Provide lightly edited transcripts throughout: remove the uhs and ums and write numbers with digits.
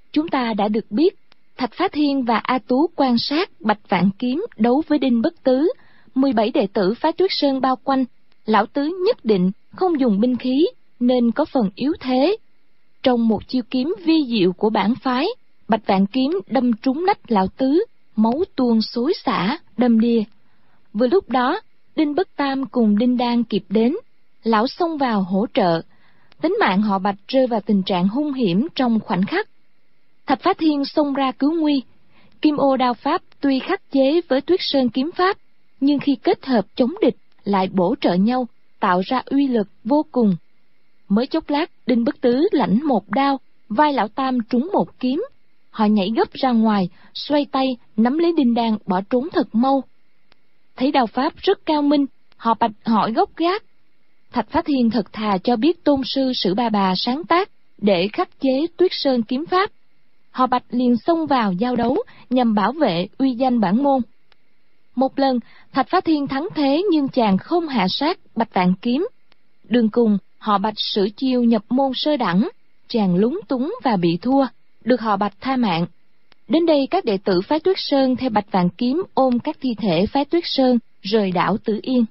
Chúng ta đã được biết, Thạch Phá Thiên và A Tú quan sát Bạch Vạn Kiếm đấu với Đinh Bất Tứ, 17 đệ tử Phái Tuyết Sơn bao quanh. Lão Tứ nhất định không dùng binh khí nên có phần yếu thế. Trong một chiêu kiếm vi diệu của bản phái, Bạch Vạn Kiếm đâm trúng nách Lão Tứ, máu tuôn xối xả, đầm đìa. Vừa lúc đó, Đinh Bất Tam cùng Đinh Đan kịp đến, lão xông vào hỗ trợ. Tính mạng họ Bạch rơi vào tình trạng hung hiểm trong khoảnh khắc. Thạch Phá Thiên xông ra cứu nguy. Kim ô đao pháp tuy khắc chế với Tuyết Sơn kiếm pháp, nhưng khi kết hợp chống địch lại bổ trợ nhau, tạo ra uy lực vô cùng. Mới chốc lát, Đinh Bất Tứ lãnh một đao, vai lão Tam trúng một kiếm. Họ nhảy gấp ra ngoài, xoay tay nắm lấy Đinh Đan bỏ trốn thật mau. Thấy đao pháp rất cao minh, họ Bạch hỏi gốc gác. Thạch Phá Thiên thật thà cho biết tôn sư Sử Bà Bà sáng tác để khắc chế Tuyết Sơn kiếm pháp. Họ Bạch liền xông vào giao đấu nhằm bảo vệ uy danh bản môn. Một lần, Thạch Phá Thiên thắng thế nhưng chàng không hạ sát Bạch Vạn Kiếm. Đường cùng, họ Bạch sử chiêu nhập môn sơ đẳng, chàng lúng túng và bị thua, được họ Bạch tha mạng. Đến đây các đệ tử Phái Tuyết Sơn theo Bạch Vạn Kiếm ôm các thi thể Phái Tuyết Sơn rời đảo Tử Yên.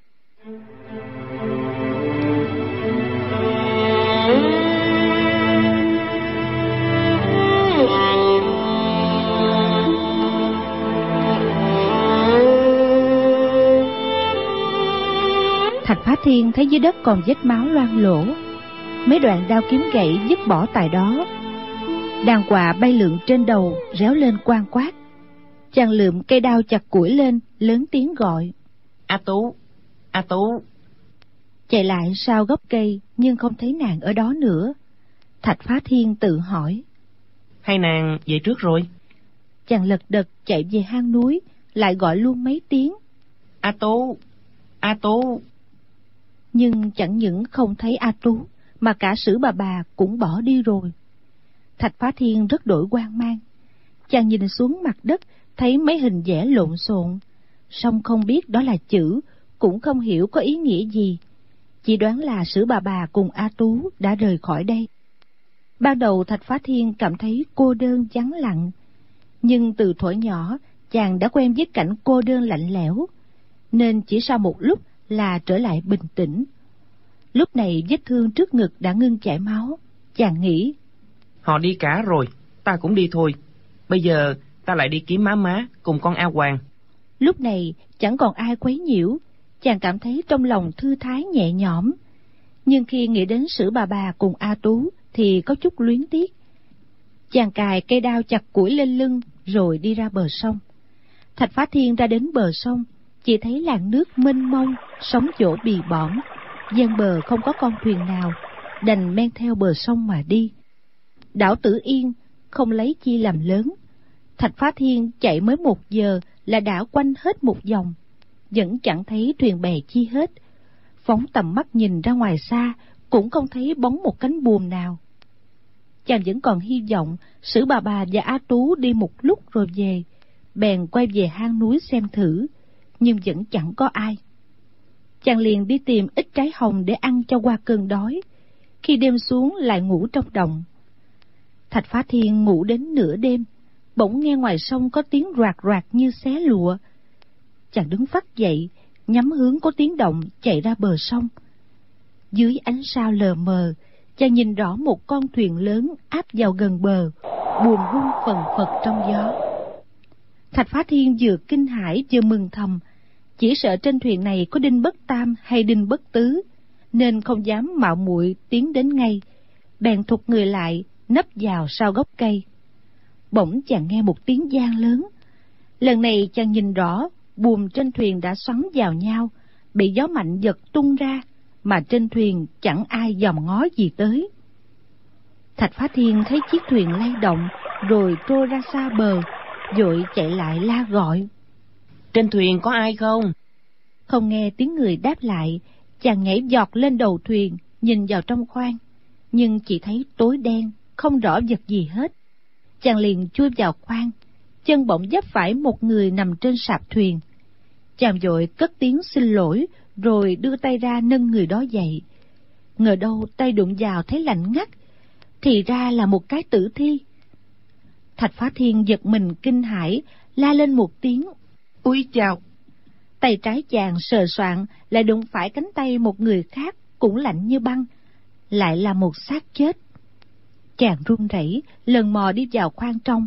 Thạch Phá Thiên thấy dưới đất còn vết máu loang lổ, mấy đoạn đao kiếm gãy dứt bỏ tại đó. Đàn quạ bay lượn trên đầu réo lên quang quát. Chàng lượm cây đao chặt củi lên, lớn tiếng gọi: A Tú, A Tú. Chạy lại sau gốc cây nhưng không thấy nàng ở đó nữa. Thạch Phá Thiên tự hỏi: Hai nàng về trước rồi? Chàng lật đật chạy về hang núi, lại gọi luôn mấy tiếng: A Tú, A Tú. Nhưng chẳng những không thấy A Tú, mà cả Sử Bà Bà cũng bỏ đi rồi. Thạch Phá Thiên rất đổi hoang mang. Chàng nhìn xuống mặt đất, thấy mấy hình vẽ lộn xộn, song không biết đó là chữ, cũng không hiểu có ý nghĩa gì. Chỉ đoán là Sử Bà Bà cùng A Tú đã rời khỏi đây. Ban đầu Thạch Phá Thiên cảm thấy cô đơn vắng lặng, nhưng từ thuở nhỏ chàng đã quen với cảnh cô đơn lạnh lẽo, nên chỉ sau một lúc là trở lại bình tĩnh. Lúc này vết thương trước ngực đã ngưng chảy máu. Chàng nghĩ: Họ đi cả rồi, ta cũng đi thôi. Bây giờ ta lại đi kiếm má má cùng con A Hoàng. Lúc này chẳng còn ai quấy nhiễu, chàng cảm thấy trong lòng thư thái nhẹ nhõm. Nhưng khi nghĩ đến Sử Bà Bà cùng A Tú thì có chút luyến tiếc. Chàng cài cây đao chặt củi lên lưng rồi đi ra bờ sông. Thạch Phá Thiên ra đến bờ sông, chỉ thấy làn nước mênh mông, sóng vỗ bì bõm, ven bờ không có con thuyền nào, đành men theo bờ sông mà đi. Đảo Tử Yên không lấy chi làm lớn. Thạch Phá Thiên chạy mới 1 giờ là đã quanh hết một vòng, vẫn chẳng thấy thuyền bè chi hết. Phóng tầm mắt nhìn ra ngoài xa, cũng không thấy bóng một cánh buồm nào. Chàng vẫn còn hy vọng Sử Bà Bà và A Tú đi một lúc rồi về, bèn quay về hang núi xem thử, nhưng vẫn chẳng có ai. Chàng liền đi tìm ít trái hồng để ăn cho qua cơn đói. Khi đêm xuống lại ngủ trong đồng. Thạch Phá Thiên ngủ đến nửa đêm, bỗng nghe ngoài sông có tiếng roạt roạt như xé lụa. Chàng đứng phắt dậy, nhắm hướng có tiếng động chạy ra bờ sông. Dưới ánh sao lờ mờ, chàng nhìn rõ một con thuyền lớn áp vào gần bờ, buồm rung phần phật trong gió. Thạch Phá Thiên vừa kinh hãi vừa mừng thầm, chỉ sợ trên thuyền này có Đinh Bất Tam hay Đinh Bất Tứ, nên không dám mạo muội tiến đến ngay, bèn thụt người lại nấp vào sau gốc cây. Bỗng chàng nghe một tiếng vang lớn. Lần này chàng nhìn rõ, buồm trên thuyền đã xoắn vào nhau, bị gió mạnh giật tung ra, mà trên thuyền chẳng ai dòm ngó gì tới. Thạch Phá Thiên thấy chiếc thuyền lay động rồi trôi ra xa bờ, vội chạy lại la gọi: Trên thuyền có ai không? Không nghe tiếng người đáp lại, chàng nhảy giọt lên đầu thuyền, nhìn vào trong khoang, nhưng chỉ thấy tối đen, không rõ vật gì hết. Chàng liền chui vào khoang, chân bỗng vấp phải một người nằm trên sạp thuyền. Chàng vội cất tiếng xin lỗi, rồi đưa tay ra nâng người đó dậy. Ngờ đâu tay đụng vào thấy lạnh ngắt, thì ra là một cái tử thi. Thạch Phá Thiên giật mình kinh hãi, la lên một tiếng. Ui chào! Tay trái chàng sờ soạng lại đụng phải cánh tay một người khác cũng lạnh như băng, lại là một xác chết. Chàng run rẩy lần mò đi vào khoang trong,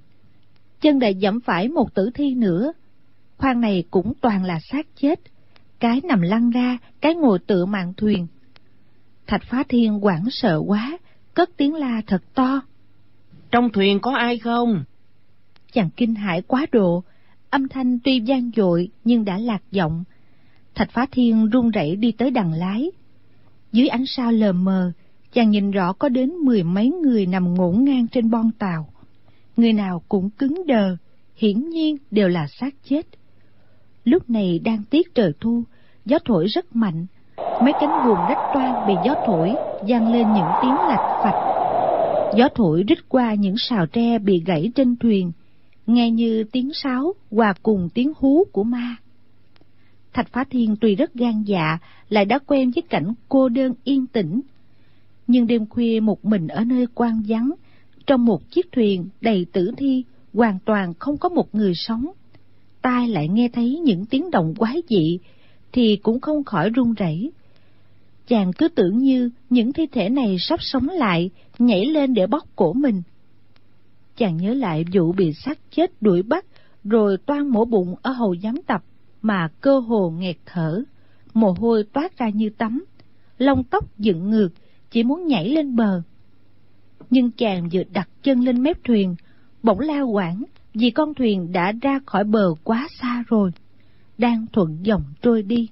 chân lại dẫm phải một tử thi nữa. Khoang này cũng toàn là xác chết, cái nằm lăn ra, cái ngồi tựa mạn thuyền. Thạch Phá Thiên hoảng sợ quá, cất tiếng la thật to. Trong thuyền có ai không? Chàng kinh hãi quá độ, âm thanh tuy vang dội nhưng đã lạc giọng. Thạch Phá Thiên run rẩy đi tới đằng lái. Dưới ánh sao lờ mờ, chàng nhìn rõ có đến 10 mấy người nằm ngổn ngang trên bon tàu. Người nào cũng cứng đờ, hiển nhiên đều là xác chết. Lúc này đang tiết trời thu, gió thổi rất mạnh. Mấy cánh buồm rách toang bị gió thổi, vang lên những tiếng lạch phạch. Gió thổi rít qua những sào tre bị gãy trên thuyền, nghe như tiếng sáo hòa cùng tiếng hú của ma. Thạch Phá Thiên tuy rất gan dạ, lại đã quen với cảnh cô đơn yên tĩnh. Nhưng đêm khuya một mình ở nơi hoang vắng, trong một chiếc thuyền đầy tử thi, hoàn toàn không có một người sống, tai lại nghe thấy những tiếng động quái dị, thì cũng không khỏi run rẩy. Chàng cứ tưởng như những thi thể này sắp sống lại, nhảy lên để bóc cổ mình. Chàng nhớ lại vụ bị xác chết đuổi bắt, rồi toan mổ bụng ở Hầu Giám Tập, mà cơ hồ nghẹt thở, mồ hôi toát ra như tắm, lông tóc dựng ngược, chỉ muốn nhảy lên bờ. Nhưng chàng vừa đặt chân lên mép thuyền, bỗng la hoảng vì con thuyền đã ra khỏi bờ quá xa rồi, đang thuận dòng trôi đi.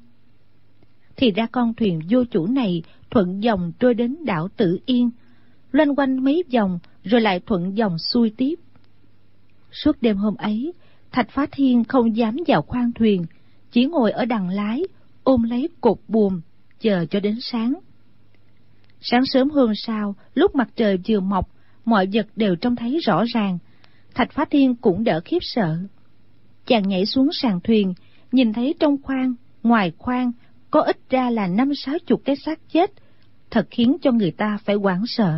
Thì ra con thuyền vô chủ này thuận dòng trôi đến đảo Tử Yên, loanh quanh mấy vòng rồi lại thuận dòng xuôi tiếp. Suốt đêm hôm ấy, Thạch Phá Thiên không dám vào khoang thuyền, chỉ ngồi ở đằng lái, ôm lấy cột buồm, chờ cho đến sáng. Sáng sớm hôm sau, lúc mặt trời vừa mọc, mọi vật đều trông thấy rõ ràng. Thạch Phá Thiên cũng đỡ khiếp sợ. Chàng nhảy xuống sàn thuyền, nhìn thấy trong khoang, ngoài khoang, có ít ra là 50-60 cái xác chết, thật khiến cho người ta phải hoảng sợ.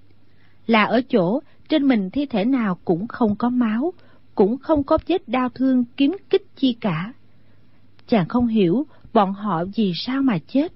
Là ở chỗ, trên mình thi thể nào cũng không có máu, cũng không có vết đau thương kiếm kích chi cả. Chàng không hiểu bọn họ vì sao mà chết.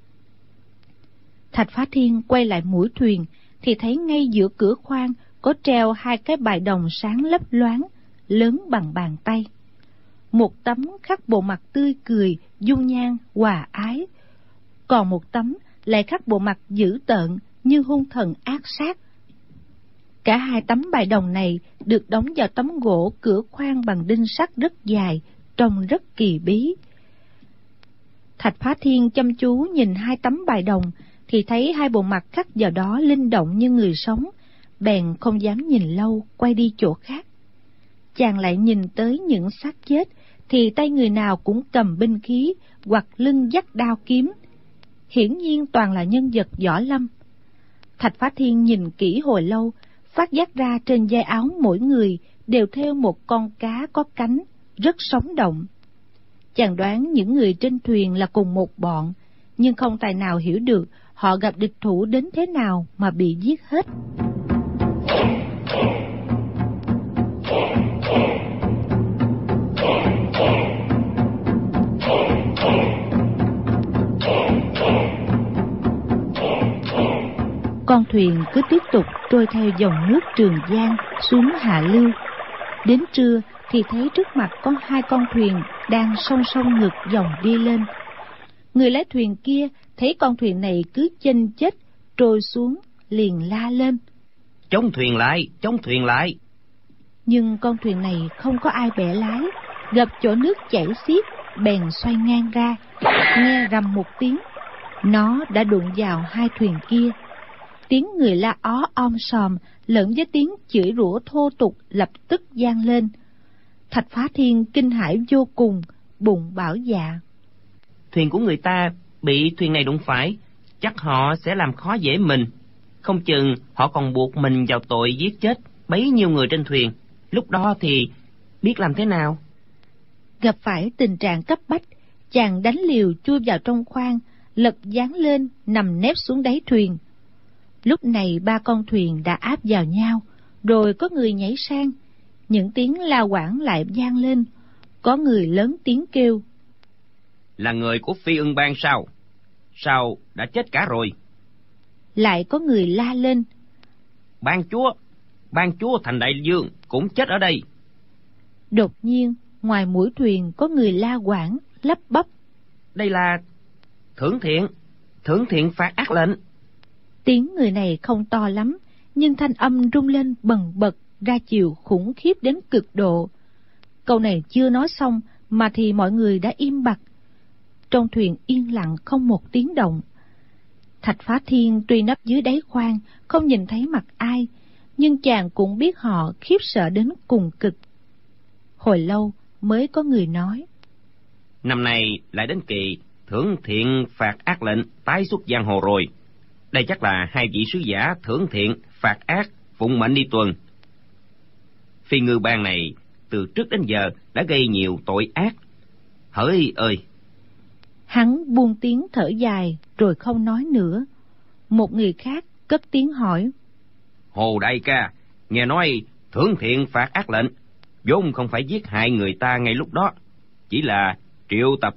Thạch Phá Thiên quay lại mũi thuyền, thì thấy ngay giữa cửa khoang có treo 2 cái bài đồng sáng lấp loáng, lớn bằng bàn tay. Một tấm khắc bộ mặt tươi cười, dung nhan, hòa ái. Còn một tấm lại khắc bộ mặt dữ tợn như hung thần ác sát. Cả 2 tấm bài đồng này được đóng vào tấm gỗ cửa khoang bằng đinh sắt rất dài, trông rất kỳ bí. Thạch Phá Thiên chăm chú nhìn 2 tấm bài đồng, thì thấy 2 bộ mặt khắc vào đó linh động như người sống, bèn không dám nhìn lâu, quay đi chỗ khác. Chàng lại nhìn tới những xác chết, thì tay người nào cũng cầm binh khí hoặc lưng dắt đao kiếm, hiển nhiên toàn là nhân vật võ lâm. Thạch Phá Thiên nhìn kỹ hồi lâu, phát giác ra trên vai áo mỗi người đều thêu một con cá có cánh, rất sống động. Chàng đoán những người trên thuyền là cùng một bọn, nhưng không tài nào hiểu được họ gặp địch thủ đến thế nào mà bị giết hết. Con thuyền cứ tiếp tục trôi theo dòng nước Trường Giang xuống hạ lưu. Đến trưa thì thấy trước mặt có 2 con thuyền đang song song ngược dòng đi lên. Người lái thuyền kia thấy con thuyền này cứ chênh chếch trôi xuống, liền la lên: Chống thuyền lại, chống thuyền lại! Nhưng con thuyền này không có ai bẻ lái, gặp chỗ nước chảy xiết, bèn xoay ngang ra. Nghe rầm một tiếng, nó đã đụng vào 2 thuyền kia. Tiếng người la ó om sòm lẫn với tiếng chửi rủa thô tục lập tức vang lên. Thạch Phá Thiên kinh hãi vô cùng, bụng bảo dạ: Thuyền của người ta bị thuyền này đụng phải, chắc họ sẽ làm khó dễ mình. Không chừng họ còn buộc mình vào tội giết chết bấy nhiêu người trên thuyền. Lúc đó thì biết làm thế nào? Gặp phải tình trạng cấp bách, chàng đánh liều chui vào trong khoang, lật dáng lên nằm nép xuống đáy thuyền. Lúc này 3 con thuyền đã áp vào nhau, Rồi có người nhảy sang, những tiếng la quảng lại vang lên, có người lớn tiếng kêu: Là người của Phi Ưng Bang sao? Sao đã chết cả rồi? Lại có người la lên: Ban chúa thành đại dương cũng chết ở đây. Đột nhiên ngoài mũi thuyền có người la quảng, lắp bắp: Đây là Thưởng Thiện phạt ác lệnh. Tiếng người này không to lắm, nhưng thanh âm rung lên bần bật, ra chiều khủng khiếp đến cực độ. Câu này chưa nói xong mà thì mọi người đã im bặt. Trong thuyền yên lặng không một tiếng động. Thạch Phá Thiên tuy nấp dưới đáy khoang, không nhìn thấy mặt ai, nhưng chàng cũng biết họ khiếp sợ đến cùng cực. Hồi lâu mới có người nói: Năm nay lại đến kỳ Thưởng Thiện phạt ác lệnh tái xuất giang hồ rồi. Đây chắc là hai vị sứ giả Thưởng Thiện phạt ác phụng mệnh đi tuần. Phi Ngư Bang này từ trước đến giờ đã gây nhiều tội ác. Hỡi ơi! Hắn buông tiếng thở dài rồi không nói nữa. Một người khác cất tiếng hỏi: Hồ đại ca, nghe nói Thưởng Thiện phạt ác lệnh vốn không phải giết hại người ta ngay lúc đó, chỉ là triệu tập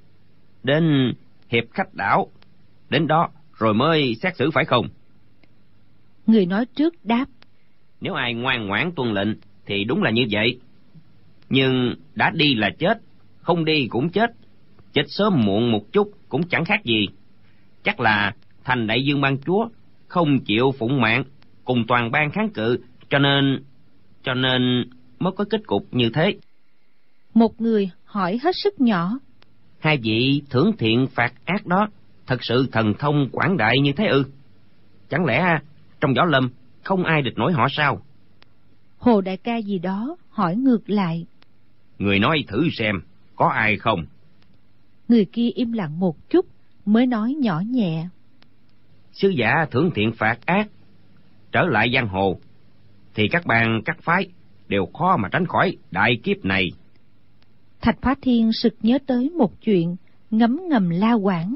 đến hiệp khách đảo, đến đó rồi mới xét xử phải không? Người nói trước đáp: Nếu ai ngoan ngoãn tuân lệnh thì đúng là như vậy. Nhưng đã đi là chết, không đi cũng chết. Chết sớm muộn một chút cũng chẳng khác gì. Chắc là thành đại dương ban chúa không chịu phụng mạng, cùng toàn bang kháng cự, cho nên mới có kết cục như thế. Một người hỏi hết sức nhỏ: Hai vị Thưởng Thiện phạt ác đó thật sự thần thông quảng đại như thế ư? Chẳng lẽ trong võ lâm không ai địch nổi họ sao? Hồ đại ca gì đó hỏi ngược lại: Người nói thử xem, có ai không? Người kia im lặng một chút mới nói nhỏ nhẹ: Sứ giả Thưởng Thiện phạt ác trở lại giang hồ thì các bang các phái đều khó mà tránh khỏi đại kiếp này. Thạch Phá Thiên sực nhớ tới một chuyện, ngấm ngầm la quảng: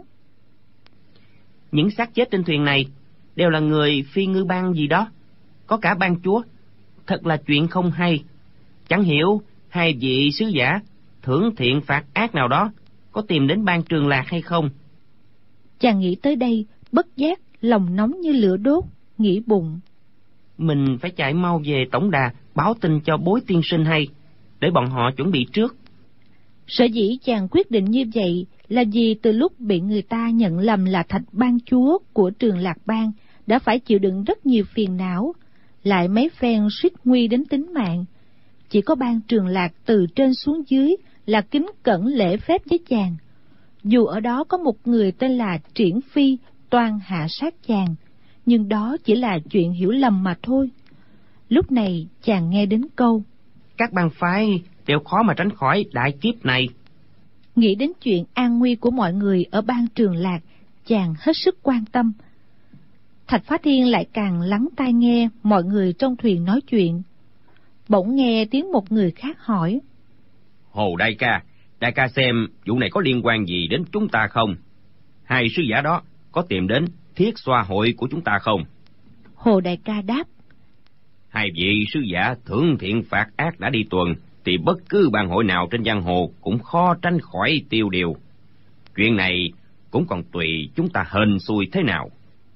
Những xác chết trên thuyền này đều là người Phi Ngư Bang gì đó, có cả ban chúa. Thật là chuyện không hay. Chẳng hiểu hai vị sứ giả Thưởng Thiện phạt ác nào đó có tìm đến Ban Trường Lạc hay không? Chàng nghĩ tới đây, bất giác lòng nóng như lửa đốt, nghĩ bụng: Mình phải chạy mau về tổng đà báo tin cho Bối tiên sinh hay, để bọn họ chuẩn bị trước. Sở dĩ chàng quyết định như vậy là vì từ lúc bị người ta nhận lầm là Thạch Ban chúa của Trường Lạc Bang đã phải chịu đựng rất nhiều phiền não, lại mấy phen suýt nguy đến tính mạng. Chỉ có Ban Trường Lạc từ trên xuống dưới là kính cẩn lễ phép với chàng. Dù ở đó có một người tên là Triển Phi toan hạ sát chàng, nhưng đó chỉ là chuyện hiểu lầm mà thôi. Lúc này chàng nghe đến câu: Các bang phái đều khó mà tránh khỏi đại kiếp này. Nghĩ đến chuyện an nguy của mọi người ở Ban Trường Lạc, chàng hết sức quan tâm. Thạch Phá Thiên lại càng lắng tai nghe mọi người trong thuyền nói chuyện. Bỗng nghe tiếng một người khác hỏi: Hồ đại ca xem vụ này có liên quan gì đến chúng ta không? Hai sứ giả đó có tìm đến thiết xoa hội của chúng ta không? Hồ đại ca đáp: Hai vị sứ giả Thưởng Thiện phạt ác đã đi tuần, thì bất cứ bang hội nào trên giang hồ cũng khó tránh khỏi tiêu điều. Chuyện này cũng còn tùy chúng ta hên xui thế nào.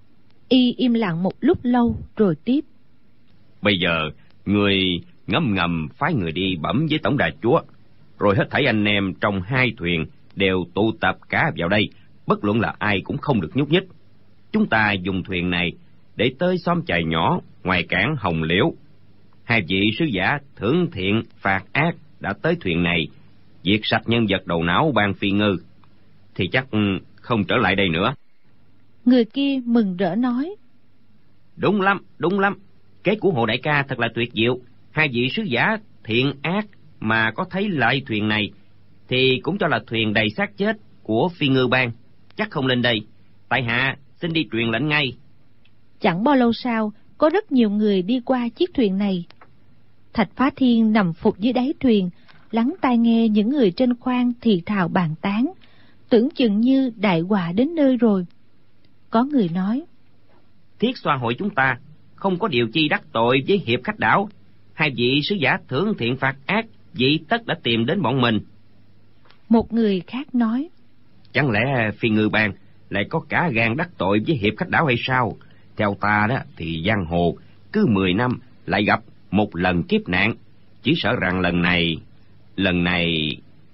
Y im lặng một lúc lâu rồi tiếp: Bây giờ người ngầm phái người đi bẩm với tổng đà chúa, rồi hết thảy anh em trong hai thuyền đều tụ tập cả vào đây, bất luận là ai cũng không được nhúc nhích. Chúng ta dùng thuyền này để tới xóm chài nhỏ ngoài cảng Hồng Liễu. Hai vị sứ giả Thưởng Thiện phạt ác đã tới thuyền này, diệt sạch nhân vật đầu não Ban Phi Ngư, thì chắc không trở lại đây nữa. Người kia mừng rỡ nói: Đúng lắm, kế của Hồ đại ca thật là tuyệt diệu. Hai vị sứ giả thiện ác mà có thấy lại thuyền này thì cũng cho là thuyền đầy xác chết của Phi Ngư Bang, chắc không lên đây. Tại hạ xin đi truyền lệnh ngay. Chẳng bao lâu sau, có rất nhiều người đi qua chiếc thuyền này. Thạch Phá Thiên nằm phục dưới đáy thuyền, lắng tai nghe những người trên khoang thì thào bàn tán, tưởng chừng như đại họa đến nơi rồi. Có người nói: Thiết xoa hội chúng ta không có điều chi đắc tội với hiệp khách đảo. Hai vị sứ giả thưởng thiện phạt ác, vị tất đã tìm đến bọn mình. Một người khác nói: Chẳng lẽ Phi Ngư Bang lại có cả gan đắc tội với hiệp khách đảo hay sao? Theo ta đó thì giang hồ cứ 10 năm lại gặp một lần kiếp nạn, chỉ sợ rằng lần này...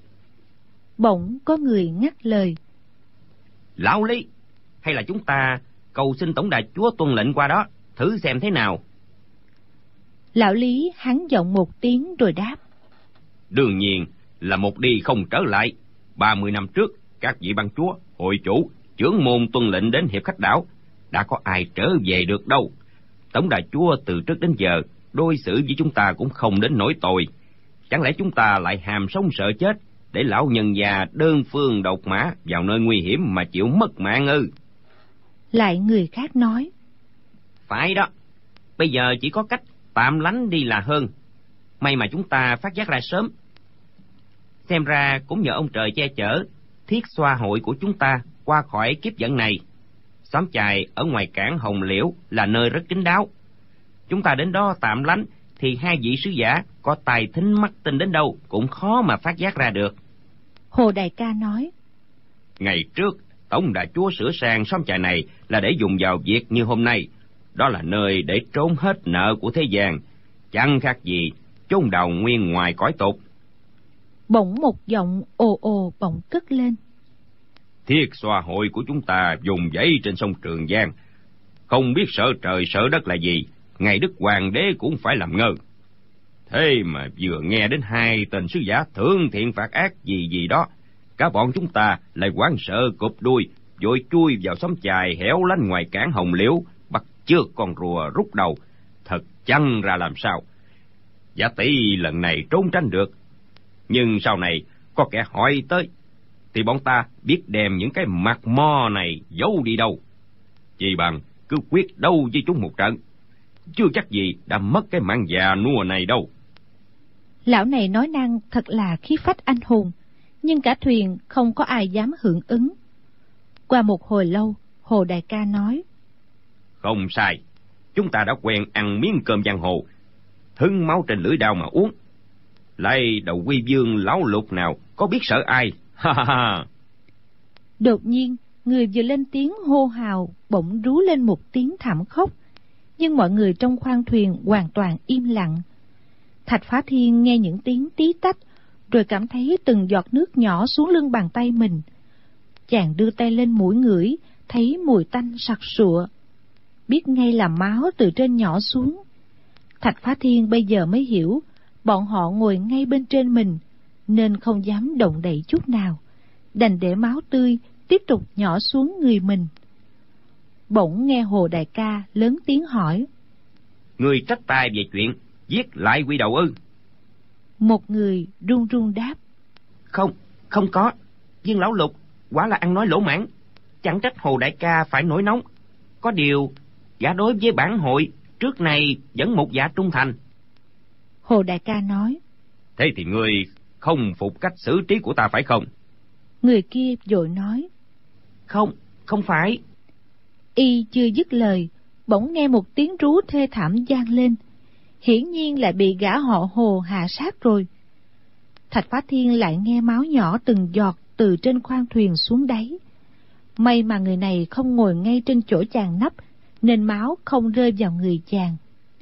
Bỗng có người ngắt lời: Lão Lý, hay là chúng ta cầu xin tổng đà chúa tuân lệnh qua đó, thử xem thế nào. Lão Lý hắn giọng một tiếng rồi đáp: Đương nhiên là một đi không trở lại. 30 năm trước, các vị ban chúa, hội chủ, chưởng môn tuân lệnh đến hiệp khách đảo, đã có ai trở về được đâu. Tổng đà chúa từ trước đến giờ đối xử với chúng ta cũng không đến nỗi tồi. Chẳng lẽ chúng ta lại hàm sống sợ chết, để lão nhân già đơn phương độc mã vào nơi nguy hiểm mà chịu mất mạng ư? Lại người khác nói: Phải đó, bây giờ chỉ có cách tạm lánh đi là hơn. May mà chúng ta phát giác ra sớm. Xem ra cũng nhờ ông trời che chở, thiết xoa hội của chúng ta qua khỏi kiếp vận này. Xóm chài ở ngoài cảng Hồng Liễu là nơi rất kín đáo. Chúng ta đến đó tạm lánh thì hai vị sứ giả có tài thính mắt tinh đến đâu cũng khó mà phát giác ra được. Hồ đại ca nói: Ngày trước tổng đà chúa sửa sang xóm chài này là để dùng vào việc như hôm nay. Đó là nơi để trốn hết nợ của thế gian, chẳng khác gì chôn đầu nguyên ngoài cõi tục. Bỗng một giọng ồ ồ bỗng cất lên: Thiết xoa hội của chúng ta dùng dãy trên sông Trường Giang, không biết sợ trời sợ đất là gì, ngày đức hoàng đế cũng phải làm ngơ. Thế mà vừa nghe đến hai tên sứ giả thưởng thiện phạt ác gì đó, cả bọn chúng ta lại hoảng sợ cụp đuôi, vội chui vào xóm chài hẻo lánh ngoài cảng Hồng Liễu, bắt chước con rùa rút đầu. Thật chăng ra làm sao? Giả tỷ lần này trốn tránh được, nhưng sau này có kẻ hỏi tới, thì bọn ta biết đem những cái mặt mo này giấu đi đâu. Chỉ bằng cứ quyết đấu với chúng một trận, chưa chắc gì đã mất cái mạng già nua này đâu. Lão này nói năng thật là khí phách anh hùng, nhưng cả thuyền không có ai dám hưởng ứng. Qua một hồi lâu, Hồ đại ca nói: Không sai, chúng ta đã quen ăn miếng cơm giang hồ, hứng máu trên lưỡi đao mà uống. Lại đầu quy vương lão lục nào có biết sợ ai? Ha ha ha. Đột nhiên, người vừa lên tiếng hô hào bỗng rú lên một tiếng thảm khốc, nhưng mọi người trong khoang thuyền hoàn toàn im lặng. Thạch Phá Thiên nghe những tiếng tí tách, rồi cảm thấy từng giọt nước nhỏ xuống lưng bàn tay mình. Chàng đưa tay lên mũi ngửi, thấy mùi tanh sặc sụa, biết ngay là máu từ trên nhỏ xuống. Thạch Phá Thiên bây giờ mới hiểu, bọn họ ngồi ngay bên trên mình, nên không dám động đậy chút nào, đành để máu tươi tiếp tục nhỏ xuống người mình. Bỗng nghe Hồ đại ca lớn tiếng hỏi: Người trách tai về chuyện giết lại quy đầu ư? Một người run run đáp: Không có. Viên lão lục quả là ăn nói lỗ mãn, chẳng trách Hồ đại ca phải nổi nóng. Có điều gã đối với bản hội trước này vẫn một dạ trung thành. Hồ đại ca nói: Thế thì ngươi không phục cách xử trí của ta phải không? Người kia vội nói: Không phải. Y chưa dứt lời, bỗng nghe một tiếng rú thê thảm vang lên, hiển nhiên lại bị gã họ Hồ hạ sát rồi. Thạch Phá Thiên lại nghe máu nhỏ từng giọt từ trên khoang thuyền xuống đáy. May mà người này không ngồi ngay trên chỗ chàng nấp, nên máu không rơi vào người chàng.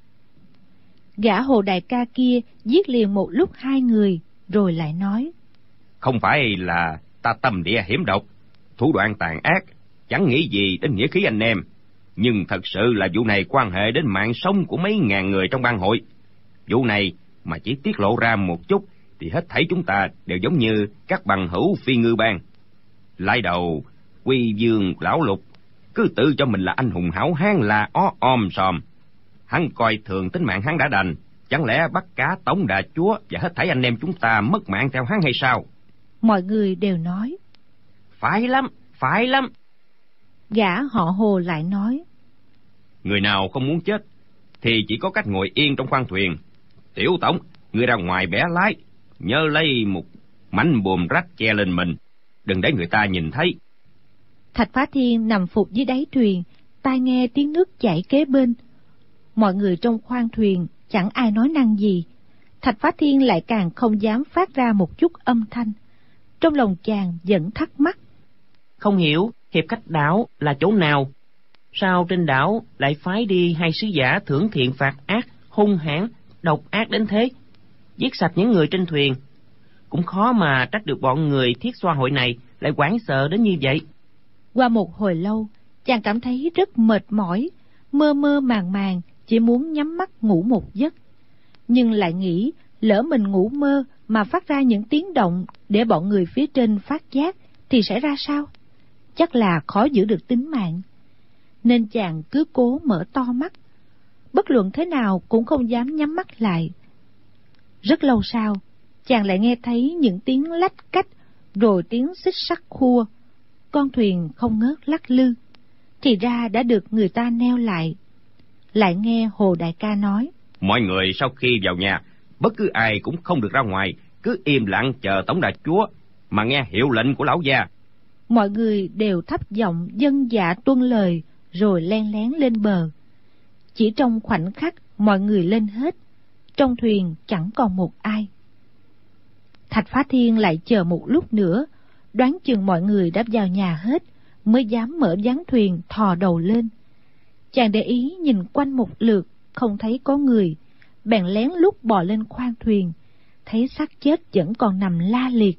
Gã Hồ đại ca kia giết liền một lúc hai người, rồi lại nói: Không phải là ta tâm địa hiểm độc, thủ đoạn tàn ác, chẳng nghĩ gì đến nghĩa khí anh em, nhưng thật sự là vụ này quan hệ đến mạng sống của mấy ngàn người trong bang hội. Vụ này mà chỉ tiết lộ ra một chút thì hết thảy chúng ta đều giống như các bằng hữu Phi Ngư Bang. Lại đầu quy vương lão lục cứ tự cho mình là anh hùng hảo hán là om sòm. Hắn coi thường tính mạng hắn đã đành, chẳng lẽ bắt cả tổng đà chúa và hết thảy anh em chúng ta mất mạng theo hắn hay sao? Mọi người đều nói: Phải lắm. Gã họ Hồ lại nói: Người nào không muốn chết thì chỉ có cách ngồi yên trong khoang thuyền. Tiểu tổng, ngươi ra ngoài bẻ lái, nhớ lấy một mảnh buồm rách che lên mình, đừng để người ta nhìn thấy. Thạch Phá Thiên nằm phục dưới đáy thuyền, tai nghe tiếng nước chảy kế bên. Mọi người trong khoang thuyền chẳng ai nói năng gì. Thạch Phá Thiên lại càng không dám phát ra một chút âm thanh. Trong lòng chàng vẫn thắc mắc. Không hiểu Hiệp Khách đảo là chỗ nào? Sao trên đảo lại phái đi 2 sứ giả thưởng thiện phạt ác, hung hãn, độc ác đến thế, giết sạch những người trên thuyền? Cũng khó mà trách được bọn người Thiết Xoa hội này lại hoảng sợ đến như vậy. Qua một hồi lâu, chàng cảm thấy rất mệt mỏi, mơ mơ màng màng, chỉ muốn nhắm mắt ngủ một giấc. Nhưng lại nghĩ, lỡ mình ngủ mơ mà phát ra những tiếng động để bọn người phía trên phát giác thì sẽ ra sao? Chắc là khó giữ được tính mạng. Nên chàng cứ cố mở to mắt, bất luận thế nào cũng không dám nhắm mắt lại. Rất lâu sau, chàng lại nghe thấy những tiếng lách cách, rồi tiếng xích sắt khua. Con thuyền không ngớt lắc lư, thì ra đã được người ta neo lại. Lại nghe Hồ đại ca nói: Mọi người sau khi vào nhà, bất cứ ai cũng không được ra ngoài, cứ im lặng chờ tổng đà chúa mà nghe hiệu lệnh của lão gia. Mọi người đều thấp giọng dân dạ tuân lời, rồi len lén lên bờ. Chỉ trong khoảnh khắc mọi người lên hết, trong thuyền chẳng còn một ai. Thạch Phá Thiên lại chờ một lúc nữa, đoán chừng mọi người đã vào nhà hết, mới dám mở ván thuyền thò đầu lên. Chàng để ý nhìn quanh một lượt, không thấy có người, bèn lén lút bò lên khoang thuyền, thấy xác chết vẫn còn nằm la liệt.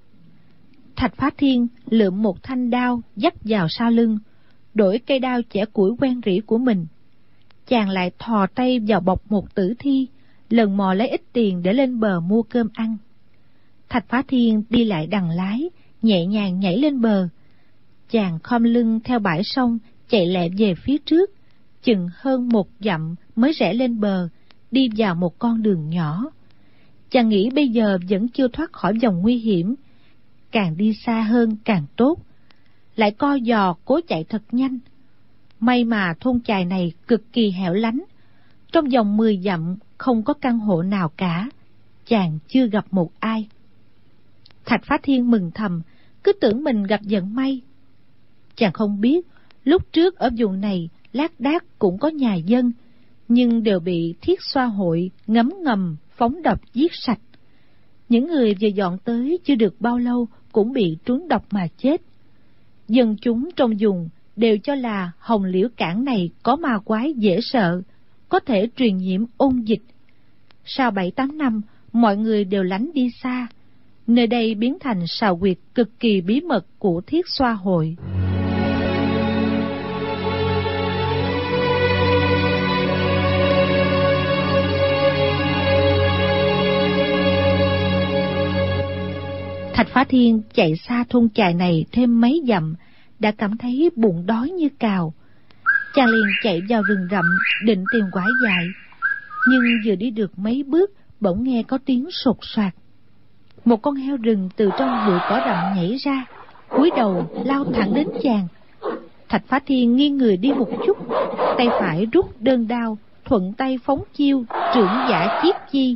Thạch Phá Thiên lượm một thanh đao dắt vào sau lưng, đổi cây đao chẻ củi quen rỉ của mình. Chàng lại thò tay vào bọc một tử thi, lần mò lấy ít tiền để lên bờ mua cơm ăn. Thạch Phá Thiên đi lại đằng lái, nhẹ nhàng nhảy lên bờ. Chàng khom lưng theo bãi sông, chạy lẹ về phía trước, chừng hơn 1 dặm mới rẽ lên bờ, đi vào một con đường nhỏ. Chàng nghĩ bây giờ vẫn chưa thoát khỏi vòng nguy hiểm, càng đi xa hơn càng tốt. Lại co giò cố chạy thật nhanh. May mà thôn chài này cực kỳ hẻo lánh, trong vòng 10 dặm không có căn hộ nào cả, chàng chưa gặp một ai. Thạch Phá Thiên mừng thầm, cứ tưởng mình gặp vận may. Chàng không biết, lúc trước ở vùng này lác đác cũng có nhà dân, nhưng đều bị Thiết Xoa hội ngấm ngầm phóng độc giết sạch. Những người vừa dọn tới chưa được bao lâu cũng bị trúng độc mà chết. Dân chúng trong vùng đều cho là Hồng Liễu Cảng này có ma quái dễ sợ, có thể truyền nhiễm ôn dịch. Sau 7-8 năm, mọi người đều lánh đi xa. Nơi đây biến thành sào huyệt cực kỳ bí mật của Thiết Xoa hội. Thạch Phá Thiên chạy xa thôn chài này thêm mấy dặm, đã cảm thấy bụng đói như cào. Chàng liền chạy vào rừng rậm định tìm quả dại, nhưng vừa đi được mấy bước bỗng nghe có tiếng sột soạt. Một con heo rừng từ trong bụi cỏ rậm nhảy ra, cúi đầu lao thẳng đến chàng. Thạch Phá Thiên nghiêng người đi một chút, tay phải rút đơn đao, thuận tay phóng chiêu trưởng giả chiết chi.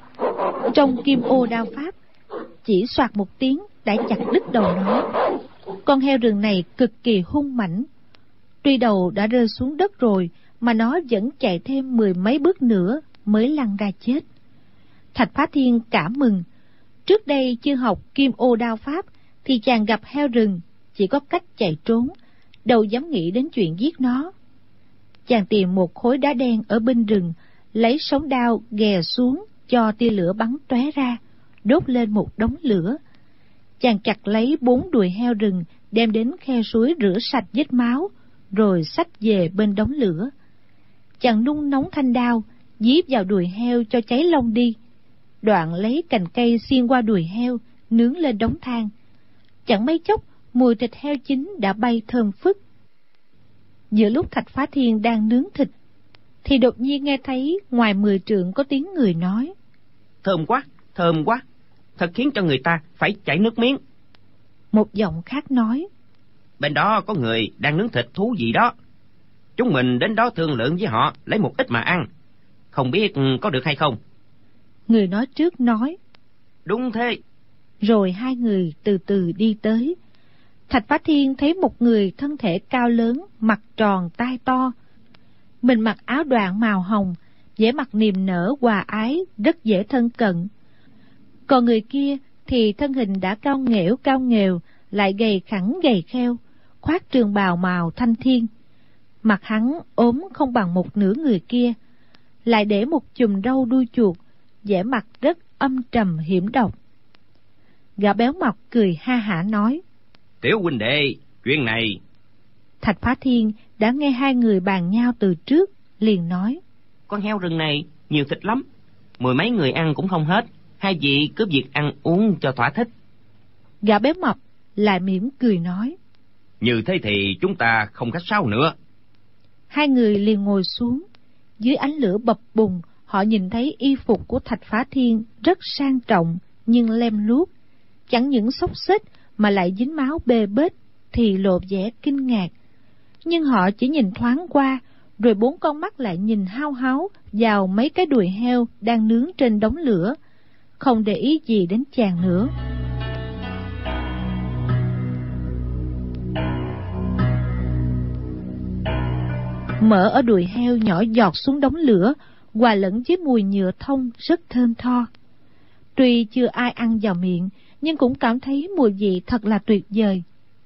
Trong kim ô đao pháp, chỉ soạt một tiếng đã chặt đứt đầu nó. Con heo rừng này cực kỳ hung mãnh, tuy đầu đã rơi xuống đất rồi mà nó vẫn chạy thêm 10 mấy bước nữa mới lăn ra chết. Thạch Phá Thiên cảm mừng. Trước đây chưa học kim ô đao pháp thì chàng gặp heo rừng chỉ có cách chạy trốn, đâu dám nghĩ đến chuyện giết nó. Chàng tìm một khối đá đen ở bên rừng, lấy sống đao ghè xuống cho tia lửa bắn tóe ra, đốt lên một đống lửa. Chàng chặt lấy 4 đùi heo rừng, đem đến khe suối rửa sạch vết máu, rồi xách về bên đống lửa. Chàng nung nóng thanh đao, dí vào đùi heo cho cháy lông đi, đoạn lấy cành cây xiên qua đùi heo, nướng lên đống than. Chẳng mấy chốc, mùi thịt heo chín đã bay thơm phức. Giữa lúc Thạch Phá Thiên đang nướng thịt, thì đột nhiên nghe thấy ngoài 10 trượng có tiếng người nói: Thơm quá, thơm quá, thật khiến cho người ta phải chảy nước miếng. Một giọng khác nói: Bên đó có người đang nướng thịt thú gì đó, chúng mình đến đó thương lượng với họ lấy một ít mà ăn, không biết có được hay không. Người nói trước nói: Đúng thế. Rồi hai người từ từ đi tới. Thạch Phá Thiên thấy một người thân thể cao lớn, mặt tròn tai to, Mình mặc áo đoạn màu hồng, vẻ mặt niềm nở hòa ái, rất dễ thân cận. Còn người kia thì thân hình đã cao nghèo, lại gầy khẳng gầy kheo, khoác trường bào màu thanh thiên. Mặt hắn ốm không bằng một nửa người kia, lại để một chùm râu đuôi chuột, vẻ mặt rất âm trầm hiểm độc. Gã béo mập cười ha hả nói: Tiểu huynh đệ, chuyện này... Thạch Phá Thiên đã nghe hai người bàn nhau từ trước, liền nói: Con heo rừng này nhiều thịt lắm, 10 mấy người ăn cũng không hết, hai vị cứ việc ăn uống cho thỏa thích. Gã béo mập lại mỉm cười nói: Như thế thì chúng ta không khách sáo nữa. Hai người liền ngồi xuống. Dưới ánh lửa bập bùng, họ nhìn thấy y phục của Thạch Phá Thiên rất sang trọng nhưng lem luốc, chẳng những xốc xếch mà lại dính máu bê bết, thì lộ vẻ kinh ngạc. Nhưng họ chỉ nhìn thoáng qua, rồi 4 con mắt lại nhìn hao háo vào mấy cái đùi heo đang nướng trên đống lửa, không để ý gì đến chàng nữa. Mỡ ở đùi heo nhỏ giọt xuống đống lửa, hòa lẫn với mùi nhựa thông rất thơm tho. Tuy chưa ai ăn vào miệng, nhưng cũng cảm thấy mùi vị thật là tuyệt vời.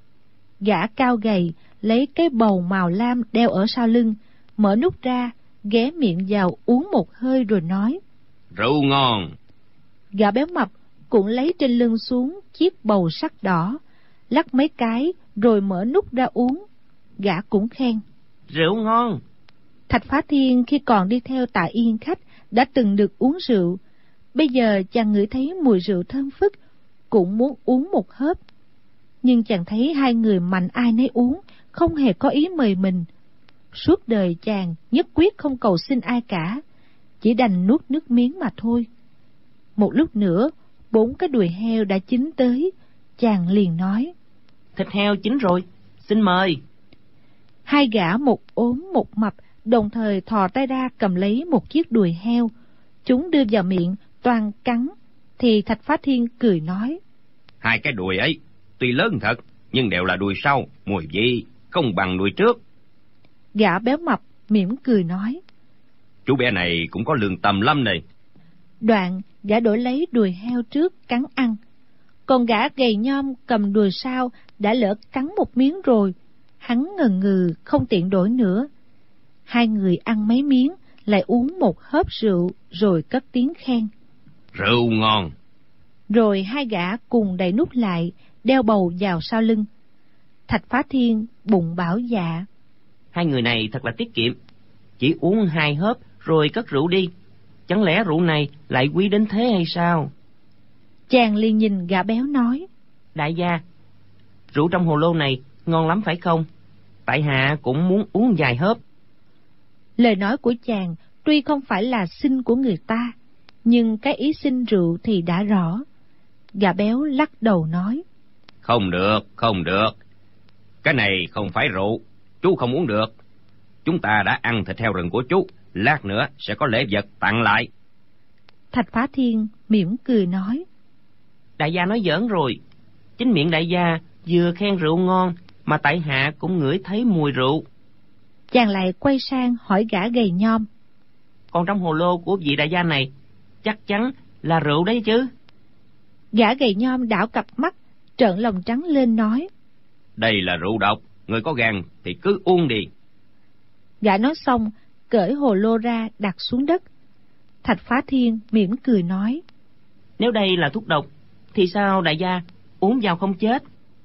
Gã cao gầy lấy cái bầu màu lam đeo ở sau lưng, mở nút ra, ghé miệng vào uống một hơi rồi nói: Rượu ngon. Gã béo mập cũng lấy trên lưng xuống chiếc bầu sắc đỏ, lắc mấy cái rồi mở nút ra uống. Gã cũng khen: Rượu ngon. Thạch Phá Thiên khi còn đi theo Tạ Yên khách đã từng được uống rượu. Bây giờ chàng ngửi thấy mùi rượu thơm phức, cũng muốn uống một hớp. Nhưng chàng thấy hai người mạnh ai nấy uống, không hề có ý mời mình. Suốt đời chàng nhất quyết không cầu xin ai cả, chỉ đành nuốt nước miếng mà thôi. Một lúc nữa, 4 cái đùi heo đã chín tới, chàng liền nói: Thịt heo chín rồi, xin mời. Hai gã một ốm một mập đồng thời thò tay ra cầm lấy một chiếc đùi heo. Chúng đưa vào miệng toàn cắn, thì Thạch Phá Thiên cười nói: Hai cái đùi ấy tuy lớn thật, nhưng đều là đùi sau, mùi vị không bằng đùi trước. Gã béo mập mỉm cười nói: Chú bé này cũng có lương tâm lắm này. Đoạn gã đổi lấy đùi heo trước cắn ăn, còn gã gầy nhom cầm đùi sau đã lỡ cắn một miếng rồi, hắn ngần ngừ không tiện đổi nữa. Hai người ăn mấy miếng lại uống một hớp rượu rồi cất tiếng khen: Rượu ngon. Rồi hai gã cùng đậy nút lại, đeo bầu vào sau lưng. Thạch Phá Thiên bụng bảo dạ: Hai người này thật là tiết kiệm, chỉ uống 2 hớp rồi cất rượu đi. Chẳng lẽ rượu này lại quý đến thế hay sao? Chàng liền nhìn gã béo nói: Đại gia, rượu trong hồ lô này ngon lắm phải không? Tại hạ cũng muốn uống vài hớp. Lời nói của chàng tuy không phải là xin của người ta, nhưng cái ý xin rượu thì đã rõ. Gã béo lắc đầu nói: Không được, không được. Cái này không phải rượu, chú không uống được. Chúng ta đã ăn thịt heo rừng của chú, lát nữa sẽ có lễ vật tặng lại. Thạch Phá Thiên mỉm cười nói: Đại gia nói giỡn rồi. Chính miệng đại gia vừa khen rượu ngon, mà tại hạ cũng ngửi thấy mùi rượu. Chàng lại quay sang hỏi gã gầy nhom: Còn trong hồ lô của vị đại gia này chắc chắn là rượu đấy chứ? Gã gầy nhom đảo cặp mắt, trợn lòng trắng lên nói: Đây là rượu độc, người có gan thì cứ uống đi. Gã nói xong cởi hồ lô ra đặt xuống đất. Thạch Phá Thiên mỉm cười nói: Nếu đây là thuốc độc thì sao đại gia uống vào không chết?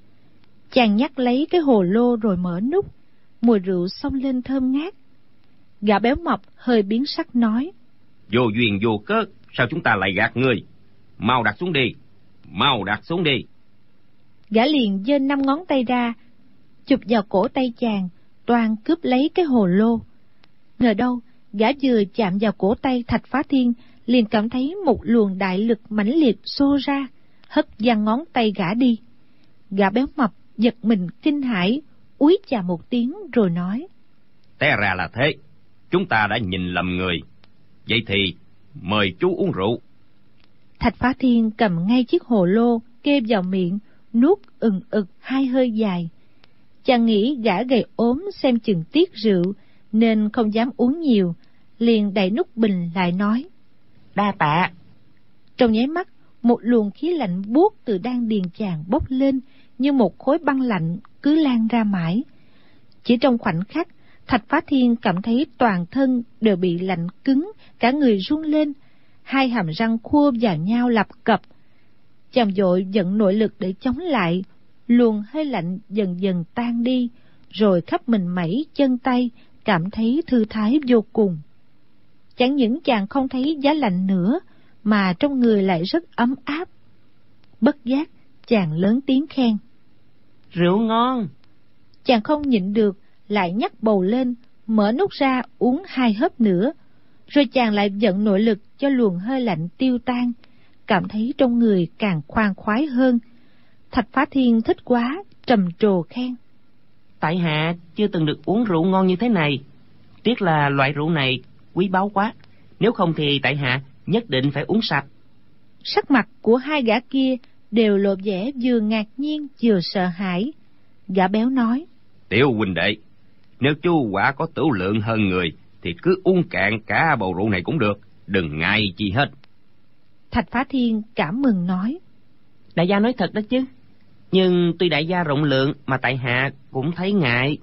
Chàng nhắc lấy cái hồ lô rồi mở nút, mùi rượu xông lên thơm ngát. Gã béo mập hơi biến sắc nói: Vô duyên vô cớ, sao chúng ta lại gạt người? Mau đặt xuống đi, mau đặt xuống đi. Gã liền giơ 5 ngón tay ra, chụp vào cổ tay chàng, toan cướp lấy cái hồ lô. Ngờ đâu gã vừa chạm vào cổ tay Thạch Phá Thiên, liền cảm thấy một luồng đại lực mãnh liệt xô ra, hất văng ngón tay gã đi. Gã béo mập giật mình kinh hãi, úi chà một tiếng rồi nói: Té ra là thế, chúng ta đã nhìn lầm người. Vậy thì mời chú uống rượu. Thạch Phá Thiên cầm ngay chiếc hồ lô, kê vào miệng, nuốt ực 2 hơi dài. Chàng nghĩ gã gầy ốm xem chừng tiếc rượu, nên không dám uống nhiều, liền đậy nút bình lại nói: Đa tạ. Trong nháy mắt, một luồng khí lạnh buốt từ đan điền chàng bốc lên như một khối băng lạnh cứ lan ra mãi. Chỉ trong khoảnh khắc, Thạch Phá Thiên cảm thấy toàn thân đều bị lạnh cứng, cả người run lên, hai hàm răng khua vào nhau lập cập. Chàng vội vận nội lực để chống lại, luồng hơi lạnh dần dần tan đi, rồi khắp mình mẩy chân tay, cảm thấy thư thái vô cùng. Chẳng những chàng không thấy giá lạnh nữa, mà trong người lại rất ấm áp. Bất giác, chàng lớn tiếng khen: Rượu ngon. Chàng không nhịn được, lại nhắc bầu lên, mở nút ra uống 2 hớp nữa, rồi chàng lại vận nội lực cho luồng hơi lạnh tiêu tan, cảm thấy trong người càng khoan khoái hơn. Thạch Phá Thiên thích quá, trầm trồ khen: Tại hạ chưa từng được uống rượu ngon như thế này. Tiếc là loại rượu này quý báu quá, nếu không thì tại hạ nhất định phải uống sạch. Sắc mặt của hai gã kia đều lộ vẻ vừa ngạc nhiên vừa sợ hãi. Gã béo nói: Tiểu huynh đệ, nếu chú quả có tửu lượng hơn người thì cứ uống cạn cả bầu rượu này cũng được, đừng ngại chi hết. Thạch Phá Thiên cảm mừng nói: Đại gia nói thật đó chứ, nhưng tuy đại gia rộng lượng mà tại hạ cũng thấy ngại.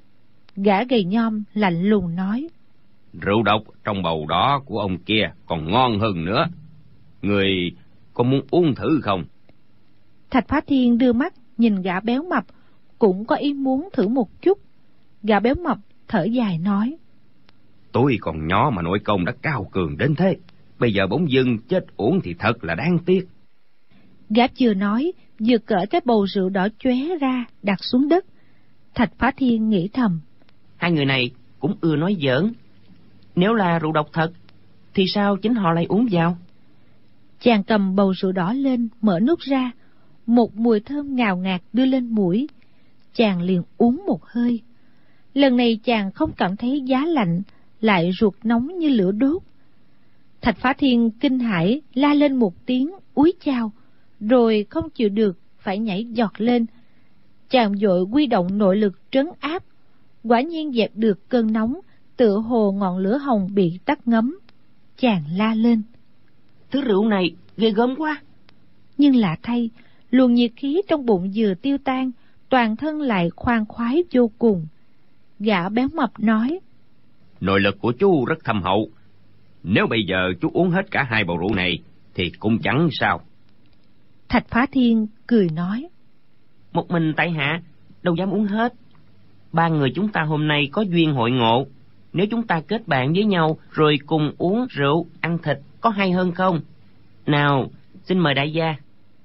Gã gầy nhom lạnh lùng nói: Rượu độc trong bầu đó của ông kia còn ngon hơn nữa, người có muốn uống thử không? Thạch Phá Thiên đưa mắt nhìn gã béo mập, cũng có ý muốn thử một chút. Gã béo mập thở dài nói: Tôi còn nhỏ mà nội công đã cao cường đến thế, bây giờ bỗng dưng chết uổng thì thật là đáng tiếc. Gã vừa nói vừa cởi cái bầu rượu đỏ chóe ra đặt xuống đất. Thạch Phá Thiên nghĩ thầm: Hai người này cũng ưa nói giỡn. Nếu là rượu độc thật thì sao chính họ lại uống vào? Chàng cầm bầu rượu đỏ lên, mở nút ra, một mùi thơm ngào ngạt đưa lên mũi. Chàng liền uống một hơi. Lần này chàng không cảm thấy giá lạnh, lại ruột nóng như lửa đốt. Thạch Phá Thiên kinh hãi la lên một tiếng úi chao, rồi không chịu được phải nhảy giọt lên. Chàng vội huy động nội lực trấn áp, quả nhiên dẹp được cơn nóng, tựa hồ ngọn lửa hồng bị tắt ngấm. Chàng la lên: Thứ rượu này ghê gớm quá. Nhưng lạ thay, luồng nhiệt khí trong bụng vừa tiêu tan, toàn thân lại khoan khoái vô cùng. Gã béo mập nói: Nội lực của chú rất thâm hậu, nếu bây giờ chú uống hết cả 2 bầu rượu này thì cũng chẳng sao. Thạch Phá Thiên cười nói: Một mình tại hạ đâu dám uống hết. 3 người chúng ta hôm nay có duyên hội ngộ, nếu chúng ta kết bạn với nhau rồi cùng uống rượu ăn thịt có hay hơn không? Nào, xin mời đại gia.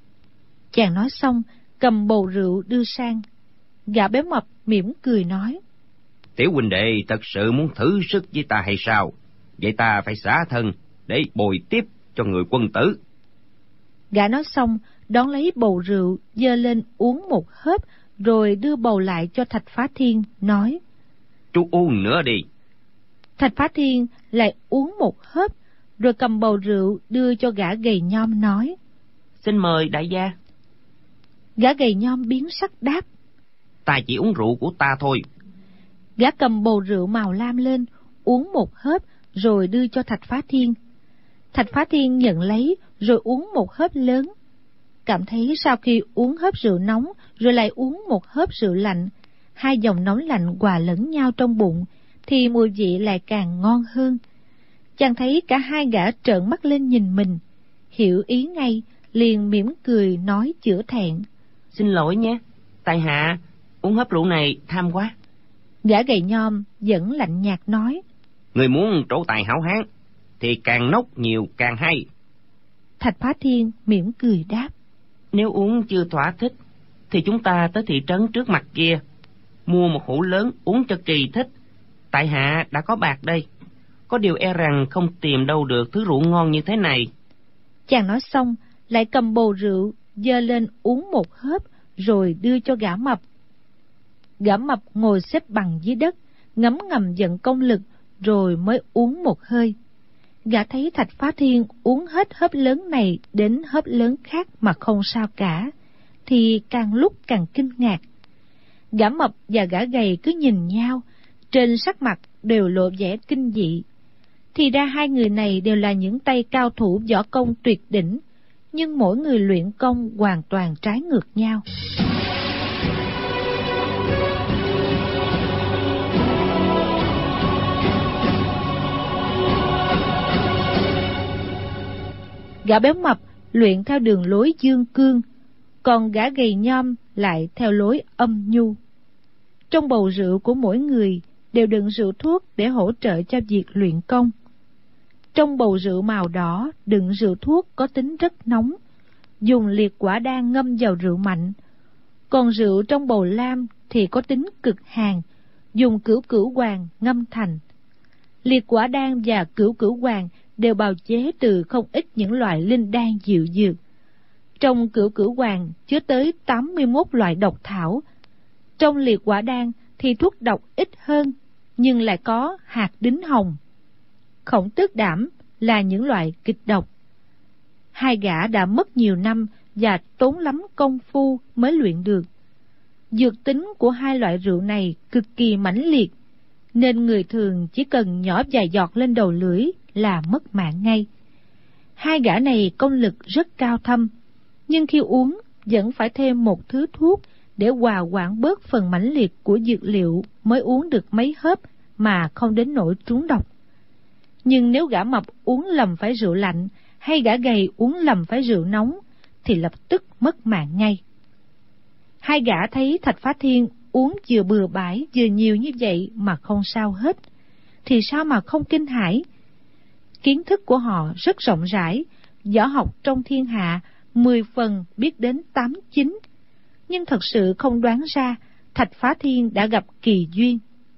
Chàng nói xong cầm bầu rượu đưa sang. Gã béo mập mỉm cười nói: Tiểu huynh đệ thật sự muốn thử sức với ta hay sao? Vậy ta phải xả thân để bồi tiếp cho người quân tử. Gã nói xong đón lấy bầu rượu giơ lên uống một hớp, rồi đưa bầu lại cho Thạch Phá Thiên nói: Chú uống nữa đi. Thạch Phá Thiên lại uống một hớp, rồi cầm bầu rượu đưa cho gã gầy nhom nói: Xin mời đại gia. Gã gầy nhom biến sắc đáp: Ta chỉ uống rượu của ta thôi. Gã cầm bầu rượu màu lam lên, uống một hớp, rồi đưa cho Thạch Phá Thiên. Thạch Phá Thiên nhận lấy, rồi uống một hớp lớn. Cảm thấy sau khi uống hớp rượu nóng, rồi lại uống một hớp rượu lạnh, 2 dòng nóng lạnh hòa lẫn nhau trong bụng, thì mùi vị lại càng ngon hơn. Chàng thấy cả 2 gã trợn mắt lên nhìn mình, hiểu ý ngay, liền mỉm cười nói chữa thẹn: Xin lỗi nhé, tại hạ uống hớp rượu này tham quá. Gã gầy nhom vẫn lạnh nhạt nói: Người muốn trổ tài hảo hán thì càng nốc nhiều càng hay. Thạch Phá Thiên mỉm cười đáp. Nếu uống chưa thỏa thích, thì chúng ta tới thị trấn trước mặt kia, mua một hũ lớn uống cho kỳ thích. Tại hạ đã có bạc đây, có điều e rằng không tìm đâu được thứ rượu ngon như thế này. Chàng nói xong, lại cầm bầu rượu, giơ lên uống một hớp, rồi đưa cho gã mập. Gã mập ngồi xếp bằng dưới đất, ngấm ngầm vận công lực, rồi mới uống một hơi. Gã thấy Thạch Phá Thiên uống hết hớp lớn này đến hớp lớn khác mà không sao cả, thì càng lúc càng kinh ngạc. Gã mập và gã gầy cứ nhìn nhau, trên sắc mặt đều lộ vẻ kinh dị. Thì ra hai người này đều là những tay cao thủ võ công tuyệt đỉnh, nhưng mỗi người luyện công hoàn toàn trái ngược nhau. Gã béo mập luyện theo đường lối dương cương, còn gã gầy nhom lại theo lối âm nhu. Trong bầu rượu của mỗi người đều đựng rượu thuốc để hỗ trợ cho việc luyện công. Trong bầu rượu màu đỏ đựng rượu thuốc có tính rất nóng, dùng liệt quả đan ngâm vào rượu mạnh. Còn rượu trong bầu lam thì có tính cực hàn, dùng cửu cửu hoàng ngâm thành. Liệt quả đan và cửu cửu hoàng đều bào chế từ không ít những loại linh đan diệu dược. Trong cửu cửu hoàng chứa tới 81 loại độc thảo. Trong liệt quả đan thì thuốc độc ít hơn, nhưng lại có hạt đính hồng, khổng tước đảm là những loại kịch độc. Hai gã đã mất nhiều năm và tốn lắm công phu mới luyện được. Dược tính của hai loại rượu này cực kỳ mãnh liệt, nên người thường chỉ cần nhỏ vài giọt lên đầu lưỡi là mất mạng ngay. Hai gã này công lực rất cao thâm, nhưng khi uống vẫn phải thêm một thứ thuốc để hòa hoãn bớt phần mãnh liệt của dược liệu mới uống được mấy hớp mà không đến nỗi trúng độc. Nhưng nếu gã mập uống lầm phải rượu lạnh hay gã gầy uống lầm phải rượu nóng thì lập tức mất mạng ngay. Hai gã thấy Thạch Phá Thiên uống vừa bừa bãi vừa nhiều như vậy mà không sao hết, thì sao mà không kinh hãi. Kiến thức của họ rất rộng rãi, võ học trong thiên hạ 10 phần biết đến 8-9, nhưng thật sự không đoán ra Thạch Phá Thiên đã gặp kỳ duyên.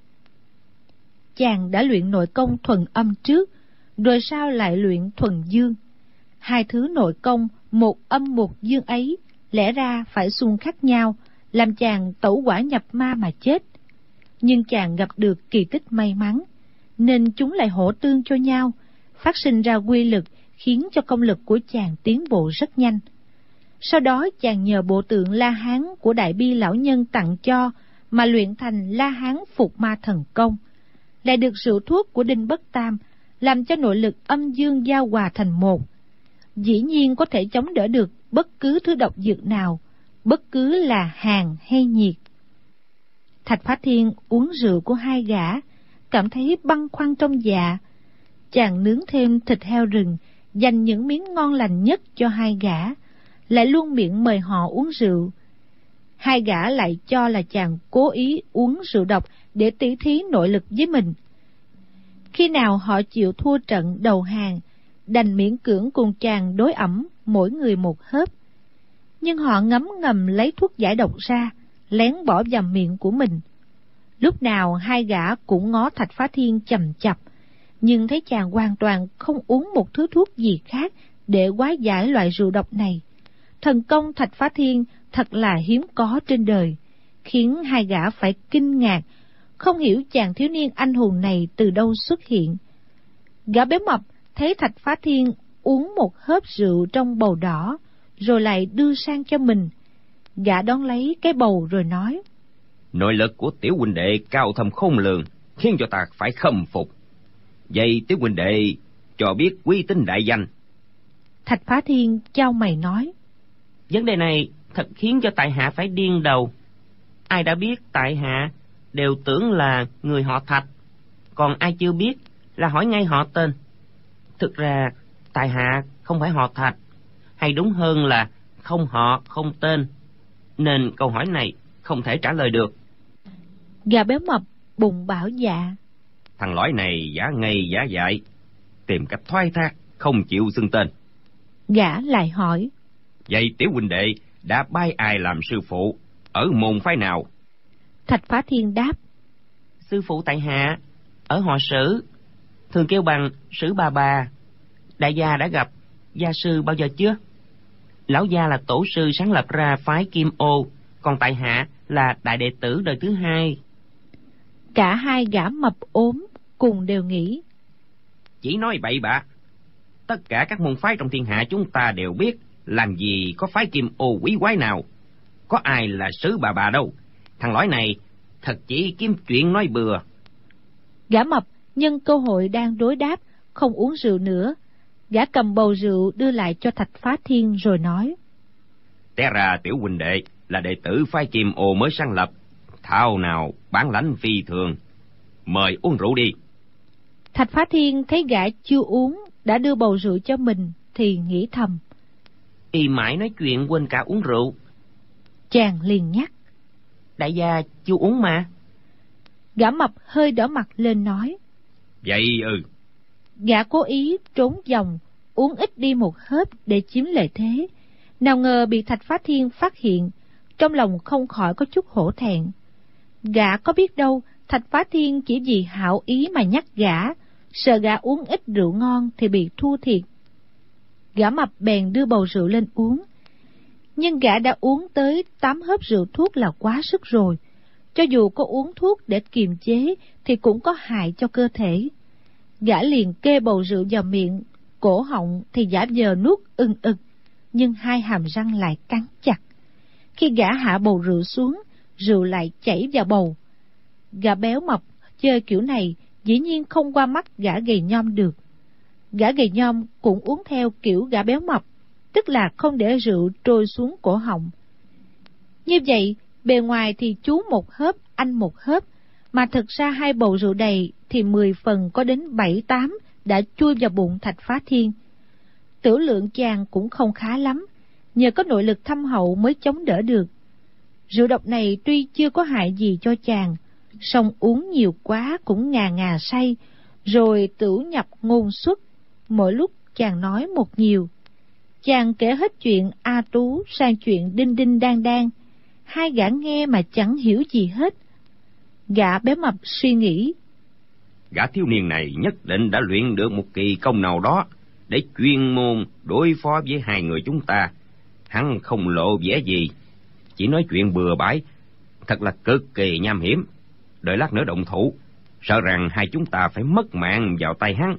Chàng đã luyện nội công thuần âm trước, rồi sao lại luyện thuần dương? Hai thứ nội công một âm một dương ấy lẽ ra phải xung khắc nhau, làm chàng tẩu hỏa nhập ma mà chết. Nhưng chàng gặp được kỳ tích may mắn, nên chúng lại hỗ tương cho nhau, phát sinh ra quy lực khiến cho công lực của chàng tiến bộ rất nhanh. Sau đó chàng nhờ bộ tượng La Hán của Đại Bi lão nhân tặng cho mà luyện thành La Hán Phục Ma Thần Công, lại được rượu thuốc của Đinh Bất Tam làm cho nội lực âm dương giao hòa thành một. Dĩ nhiên có thể chống đỡ được bất cứ thứ độc dược nào, bất cứ là hàn hay nhiệt. Thạch Phá Thiên uống rượu của hai gã, cảm thấy băn khoăn trong dạ. Chàng nướng thêm thịt heo rừng, dành những miếng ngon lành nhất cho hai gã, lại luôn miệng mời họ uống rượu. Hai gã lại cho là chàng cố ý uống rượu độc để tỉ thí nội lực với mình. Khi nào họ chịu thua trận đầu hàng, đành miễn cưỡng cùng chàng đối ẩm mỗi người một hớp. Nhưng họ ngấm ngầm lấy thuốc giải độc ra, lén bỏ vào miệng của mình. Lúc nào hai gã cũng ngó Thạch Phá Thiên chằm chằm, nhưng thấy chàng hoàn toàn không uống một thứ thuốc gì khác để hóa giải loại rượu độc này. Thần công Thạch Phá Thiên thật là hiếm có trên đời, khiến hai gã phải kinh ngạc, không hiểu chàng thiếu niên anh hùng này từ đâu xuất hiện. Gã béo mập thấy Thạch Phá Thiên uống một hớp rượu trong bầu đỏ, rồi lại đưa sang cho mình. Gã đón lấy cái bầu rồi nói: Nội lực của tiểu huynh đệ cao thâm khôn lường, khiến cho ta phải khâm phục. Vậy tiểu huynh đệ cho biết uy tín đại danh. Thạch Phá Thiên chau mày nói: Vấn đề này thật khiến cho tại hạ phải điên đầu. Ai đã biết tại hạ đều tưởng là người họ Thạch, còn ai chưa biết là hỏi ngay họ tên. Thực ra tại hạ không phải họ Thạch, hay đúng hơn là không họ không tên, nên câu hỏi này không thể trả lời được. Gà béo mập bùng bảo dạ: Thằng lõi này giả ngây giả dại, tìm cách thoái thác, không chịu xưng tên. Gã lại hỏi: Vậy tiểu huynh đệ đã bái ai làm sư phụ, ở môn phái nào? Thạch Phá Thiên đáp: Sư phụ tại hạ ở họ Sử, thường kêu bằng Sử bà. Đại gia đã gặp gia sư bao giờ chưa? Lão gia là tổ sư sáng lập ra phái Kim Ô, còn tại hạ là đại đệ tử đời thứ hai. Cả hai gã mập ốm cùng đều nghĩ: Chỉ nói bậy bạ. Tất cả các môn phái trong thiên hạ chúng ta đều biết, làm gì có phái Kim Ô quý quái nào. Có ai là Sử bà đâu. Thằng lõi này thật chỉ kiếm chuyện nói bừa. Gã mập nhân cơ hội đang đối đáp, không uống rượu nữa. Gã cầm bầu rượu đưa lại cho Thạch Phá Thiên rồi nói: Té ra tiểu huynh đệ là đệ tử phái Kim Ô mới sáng lập, thao nào bản lãnh phi thường, mời uống rượu đi. Thạch Phá Thiên thấy gã chưa uống đã đưa bầu rượu cho mình thì nghĩ thầm: Y mãi nói chuyện quên cả uống rượu. Chàng liền nhắc: Đại gia chưa uống mà. Gã mập hơi đỏ mặt lên nói: Vậy Gã cố ý trốn vòng, uống ít đi một hớp để chiếm lợi thế. Nào ngờ bị Thạch Phá Thiên phát hiện, trong lòng không khỏi có chút hổ thẹn. Gã có biết đâu Thạch Phá Thiên chỉ vì hảo ý mà nhắc gã, sợ gã uống ít rượu ngon thì bị thua thiệt. Gã mập bèn đưa bầu rượu lên uống. Nhưng gã đã uống tới 8 hớp rượu thuốc là quá sức rồi. Cho dù có uống thuốc để kiềm chế thì cũng có hại cho cơ thể. Gã liền kê bầu rượu vào miệng, cổ họng thì giả vờ nuốt ưng ực, nhưng hai hàm răng lại cắn chặt. Khi gã hạ bầu rượu xuống, rượu lại chảy vào bầu. Gã béo mập chơi kiểu này dĩ nhiên không qua mắt gã gầy nhom được. Gã gầy nhom cũng uống theo kiểu gã béo mập, tức là không để rượu trôi xuống cổ họng. Như vậy, bề ngoài thì chú một hớp, anh một hớp, mà thực ra hai bầu rượu đầy thì 10 phần có đến 7-8 đã chui vào bụng Thạch Phá Thiên. Tiểu lượng chàng cũng không khá lắm, nhờ có nội lực thâm hậu mới chống đỡ được. Rượu độc này tuy chưa có hại gì cho chàng, song uống nhiều quá cũng ngà ngà say, rồi tửu nhập ngôn xuất, mỗi lúc chàng nói một nhiều. Chàng kể hết chuyện A Tú sang chuyện đinh đinh đang đang, hai gã nghe mà chẳng hiểu gì hết. Gã béo mập suy nghĩ: Gã thiếu niên này nhất định đã luyện được một kỳ công nào đó để chuyên môn đối phó với hai người chúng ta. Hắn không lộ vẻ gì, chỉ nói chuyện bừa bãi, thật là cực kỳ nham hiểm. Đợi lát nữa động thủ, sợ rằng hai chúng ta phải mất mạng vào tay hắn.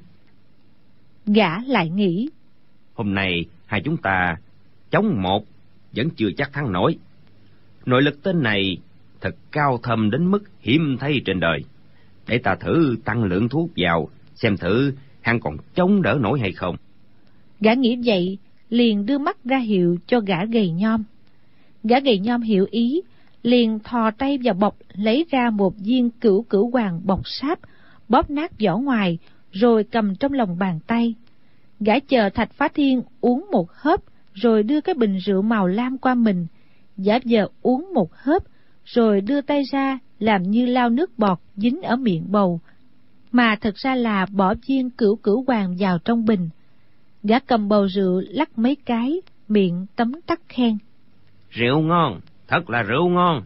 Gã lại nghĩ: Hôm nay hai chúng ta chống một vẫn chưa chắc thắng nổi. Nội lực tên này thật cao thâm đến mức hiếm thấy trên đời. Để ta thử tăng lượng thuốc vào, xem thử hắn còn chống đỡ nổi hay không. Gã nghĩ vậy, liền đưa mắt ra hiệu cho gã gầy nhom. Gã gầy nhom hiểu ý, liền thò tay vào bọc lấy ra một viên cửu cửu hoàng bọc sáp, bóp nát vỏ ngoài, rồi cầm trong lòng bàn tay. Gã chờ Thạch Phá Thiên uống một hớp, rồi đưa cái bình rượu màu lam qua mình, giả vờ uống một hớp, rồi đưa tay ra làm như lao nước bọt dính ở miệng bầu, mà thực ra là bỏ viên cửu cửu hoàng vào trong bình. Gã cầm bầu rượu lắc mấy cái, miệng tấm tắc khen: Rượu ngon, thật là rượu ngon.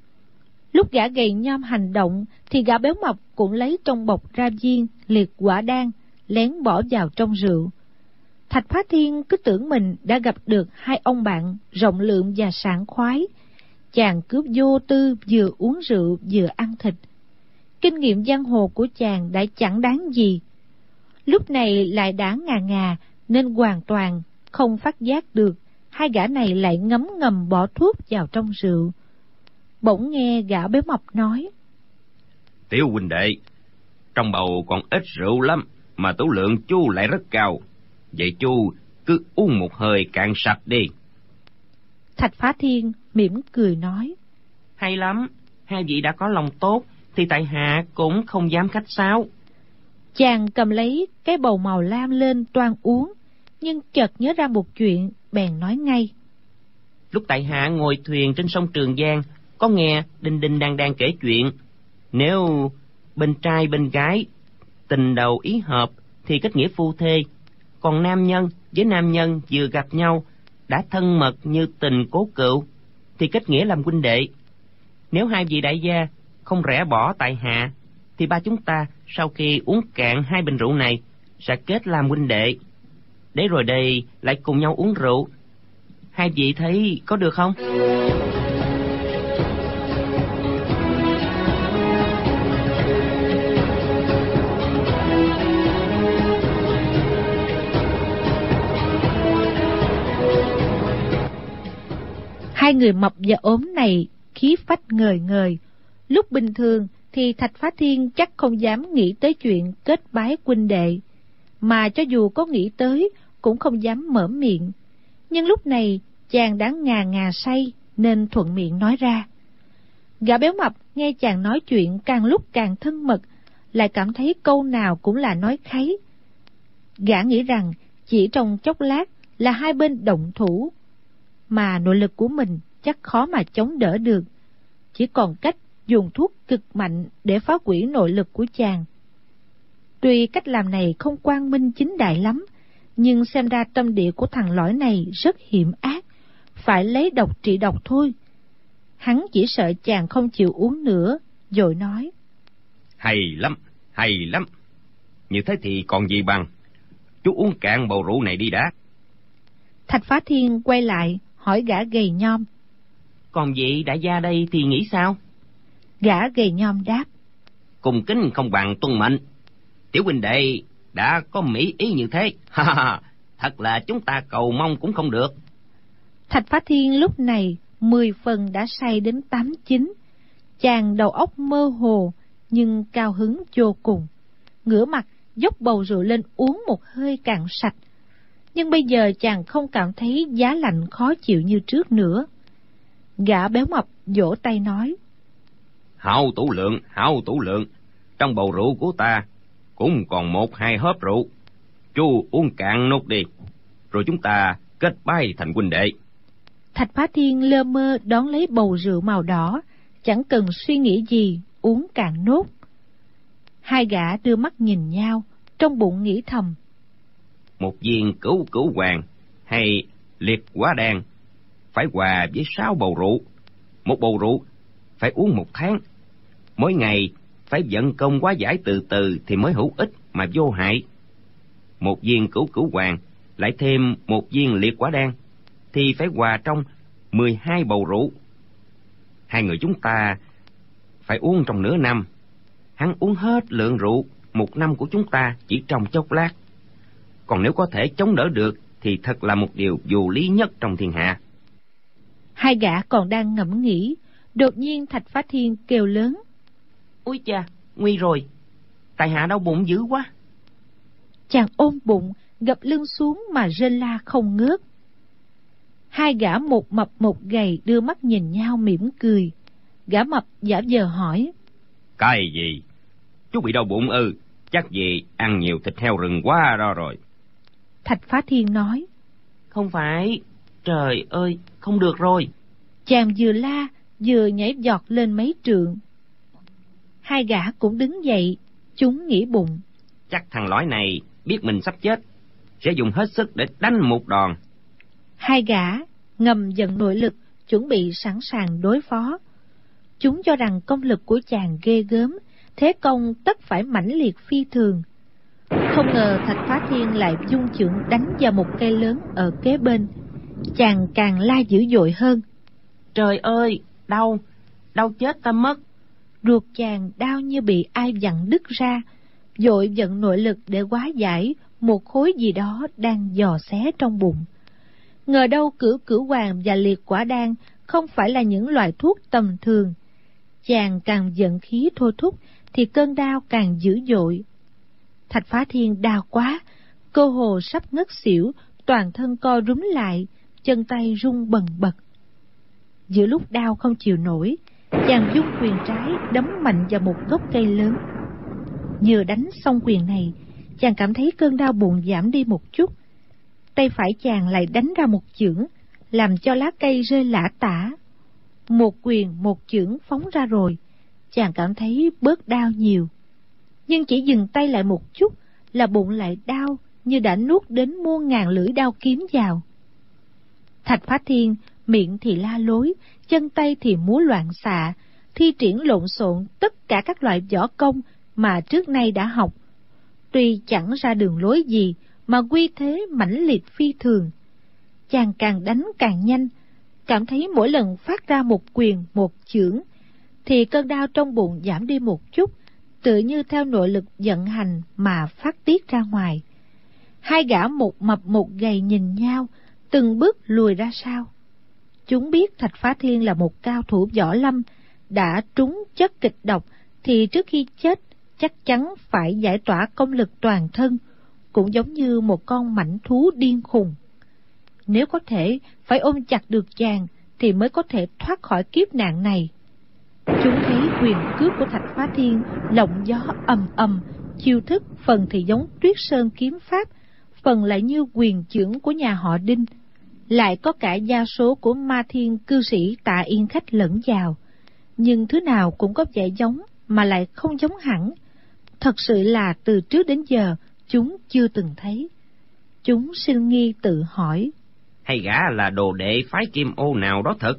Lúc gã gầy nhom hành động thì gã béo mập cũng lấy trong bọc ra viên liệt quả đan, lén bỏ vào trong rượu. Thạch Phá Thiên cứ tưởng mình đã gặp được hai ông bạn rộng lượng và sảng khoái. Chàng cứ vô tư vừa uống rượu vừa ăn thịt. Kinh nghiệm giang hồ của chàng đã chẳng đáng gì. Lúc này lại đã ngà ngà nên hoàn toàn không phát giác được hai gã này lại ngấm ngầm bỏ thuốc vào trong rượu. Bỗng nghe gã béo mập nói: Tiểu huynh đệ, trong bầu còn ít rượu lắm, mà tửu lượng chu lại rất cao. Vậy chu cứ uống một hơi cạn sạch đi. Thạch Phá Thiên mỉm cười nói: Hay lắm, hai vị đã có lòng tốt thì tại hạ cũng không dám khách sáo. Chàng cầm lấy cái bầu màu lam lên toan uống, nhưng chợt nhớ ra một chuyện, bèn nói ngay: Lúc tại hạ ngồi thuyền trên sông Trường Giang, có nghe đinh đinh đang kể chuyện. Nếu bên trai bên gái tình đầu ý hợp thì kết nghĩa phu thê, còn nam nhân với nam nhân vừa gặp nhau đã thân mật như tình cố cựu thì kết nghĩa làm huynh đệ. Nếu hai vị đại gia không rẽ bỏ tại hạ thì ba chúng ta sau khi uống cạn hai bình rượu này sẽ kết làm huynh đệ, để rồi đây lại cùng nhau uống rượu. Hai vị thấy có được không? Hai người mập và ốm này khí phách ngời ngời, lúc bình thường thì Thạch Phá Thiên chắc không dám nghĩ tới chuyện kết bái huynh đệ, mà cho dù có nghĩ tới cũng không dám mở miệng. Nhưng lúc này chàng đã ngà say nên thuận miệng nói ra. Gã béo mập nghe chàng nói chuyện càng lúc càng thân mật, lại cảm thấy câu nào cũng là nói kháy. Gã nghĩ rằng chỉ trong chốc lát là hai bên động thủ, mà nội lực của mình chắc khó mà chống đỡ được, chỉ còn cách dùng thuốc cực mạnh để phá hủy nội lực của chàng. Tuy cách làm này không quang minh chính đại lắm, nhưng xem ra tâm địa của thằng lõi này rất hiểm ác, phải lấy độc trị độc thôi. Hắn chỉ sợ chàng không chịu uống nữa, rồi nói: Hay lắm, hay lắm. Như thế thì còn gì bằng. Chú uống cạn bầu rượu này đi đã. Thạch Phá Thiên quay lại hỏi gã gầy nhom: Còn vị đại gia đây thì nghĩ sao? Gã gầy nhom đáp: Cùng kính không bằng tuân mệnh. Tiểu huynh đệ đã có mỹ ý như thế, thật là chúng ta cầu mong cũng không được. Thạch Phá Thiên lúc này 10 phần đã say đến 8-9. Chàng đầu óc mơ hồ nhưng cao hứng vô cùng, ngửa mặt dốc bầu rượu lên uống một hơi cạn sạch. Nhưng bây giờ chàng không cảm thấy giá lạnh khó chịu như trước nữa. Gã béo mập vỗ tay nói: Hảo tủ lượng, trong bầu rượu của ta cũng còn 1-2 hớp rượu. Chú uống cạn nốt đi, rồi chúng ta kết bái thành huynh đệ. Thạch Phá Thiên lơ mơ đón lấy bầu rượu màu đỏ, chẳng cần suy nghĩ gì, uống cạn nốt. Hai gã đưa mắt nhìn nhau, trong bụng nghĩ thầm: Một viên cửu hoàng hay liệt quá đan phải hòa với 6 bầu rượu. Một bầu rượu phải uống 1 tháng. Mỗi ngày phải vận công hóa giải từ từ thì mới hữu ích mà vô hại. Một viên cửu hoàng lại thêm 1 viên liệt quả đan thì phải hòa trong 12 bầu rượu. Hai người chúng ta phải uống trong nửa năm. Hắn uống hết lượng rượu 1 năm của chúng ta chỉ trong chốc lát. Còn nếu có thể chống đỡ được thì thật là một điều vô lý nhất trong thiên hạ. Hai gã còn đang ngẫm nghĩ, đột nhiên Thạch Phá Thiên kêu lớn: Úi cha, nguy rồi, tại hạ đau bụng dữ quá. Chàng ôm bụng, gập lưng xuống mà rên la không ngớt. Hai gã một mập một gầy đưa mắt nhìn nhau mỉm cười. Gã mập giả vờ hỏi: Cái gì? Chú bị đau bụng ư? Chắc gì ăn nhiều thịt heo rừng quá đó rồi. Thạch Phá Thiên nói: Không phải, trời ơi, không được rồi. Chàng vừa la vừa nhảy giọt lên mấy trượng. Hai gã cũng đứng dậy, chúng nghĩ bụng: Chắc thằng lõi này biết mình sắp chết, sẽ dùng hết sức để đánh một đòn. Hai gã ngầm dần nội lực, chuẩn bị sẵn sàng đối phó. Chúng cho rằng công lực của chàng ghê gớm, thế công tất phải mãnh liệt phi thường. Không ngờ Thạch Phá Thiên lại dung chưởng đánh vào một cây lớn ở kế bên. Chàng càng la dữ dội hơn: Trời ơi, đau chết ta mất. Ruột chàng đau như bị ai vặn đứt ra, vội vận nội lực để hóa giải một khối gì đó đang dò xé trong bụng. Ngờ đâu cửu hoàng và liệt quả đan không phải là những loại thuốc tầm thường. Chàng càng giận khí thôi thúc thì cơn đau càng dữ dội. Thạch Phá Thiên đau quá, cơ hồ sắp ngất xỉu, toàn thân co rúm lại, chân tay run bần bật. Giữa lúc đau không chịu nổi, chàng dung quyền trái đấm mạnh vào một gốc cây lớn. Vừa đánh xong quyền này, chàng cảm thấy cơn đau bụng giảm đi một chút. Tay phải chàng lại đánh ra một chưởng, làm cho lá cây rơi lả tả. Một quyền một chưởng phóng ra rồi, chàng cảm thấy bớt đau nhiều. Nhưng chỉ dừng tay lại một chút là bụng lại đau như đã nuốt đến muôn ngàn lưỡi đao kiếm vào. Thạch Phá Thiên miệng thì la lối, chân tay thì múa loạn xạ, thi triển lộn xộn tất cả các loại võ công mà trước nay đã học. Tuy chẳng ra đường lối gì mà quy thế mãnh liệt phi thường. Chàng càng đánh càng nhanh, cảm thấy mỗi lần phát ra một quyền một chưởng thì cơn đau trong bụng giảm đi một chút, tự như theo nội lực vận hành mà phát tiết ra ngoài. Hai gã một mập một gầy nhìn nhau, từng bước lùi ra sau. Chúng biết Thạch Phá Thiên là một cao thủ võ lâm, đã trúng chất kịch độc, thì trước khi chết chắc chắn phải giải tỏa công lực toàn thân, cũng giống như một con mãnh thú điên khùng. Nếu có thể phải ôm chặt được chàng thì mới có thể thoát khỏi kiếp nạn này. Chúng thấy quyền cước của Thạch Phá Thiên lộng gió ầm ầm, chiêu thức phần thì giống Tuyết Sơn kiếm pháp, phần lại như quyền chưởng của nhà họ Đinh, lại có cả gia số của Ma Thiên cư sĩ Tạ Yên Khách lẫn vào, nhưng thứ nào cũng có vẻ giống mà lại không giống hẳn. Thật sự là từ trước đến giờ chúng chưa từng thấy. Chúng sinh nghi tự hỏi: hay gã là đồ đệ phái Kim Ô nào đó thật?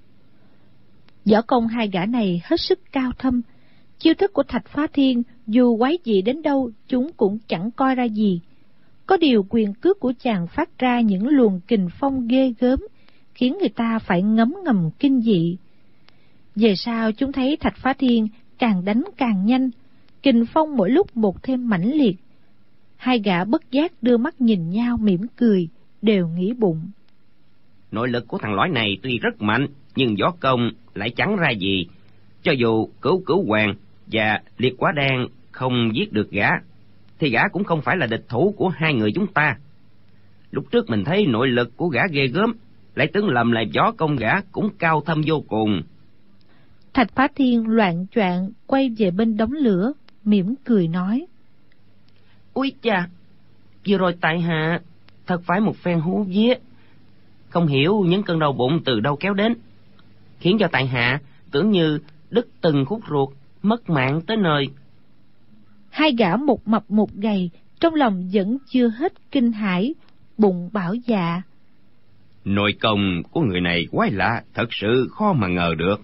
Võ công hai gã này hết sức cao thâm, chiêu thức của Thạch Phá Thiên dù quái dị đến đâu chúng cũng chẳng coi ra gì. Có điều quyền cước của chàng phát ra những luồng kình phong ghê gớm, khiến người ta phải ngấm ngầm kinh dị. Về sau chúng thấy Thạch Phá Thiên càng đánh càng nhanh, kình phong mỗi lúc một thêm mãnh liệt. Hai gã bất giác đưa mắt nhìn nhau mỉm cười, đều nghĩ bụng: Nội lực của thằng lõi này tuy rất mạnh, nhưng võ công lại chẳng ra gì. Cho dù Cửu Hoàng và Liệt Quá Đan không giết được gã, thì gã cũng không phải là địch thủ của hai người chúng ta. Lúc trước mình thấy nội lực của gã ghê gớm, lại tưởng lầm là võ công gã cũng cao thâm vô cùng. Thạch Phá Thiên loạng choạng quay về bên đống lửa, mỉm cười nói: Úi chà, vừa rồi tại hạ thật phải một phen hú vía, không hiểu những cơn đau bụng từ đâu kéo đến, khiến cho tại hạ tưởng như đứt từng khúc ruột, mất mạng tới nơi. Hai gã một mập một gầy, trong lòng vẫn chưa hết kinh hãi, bụng bảo dạ: Nội công của người này quái lạ, thật sự khó mà ngờ được.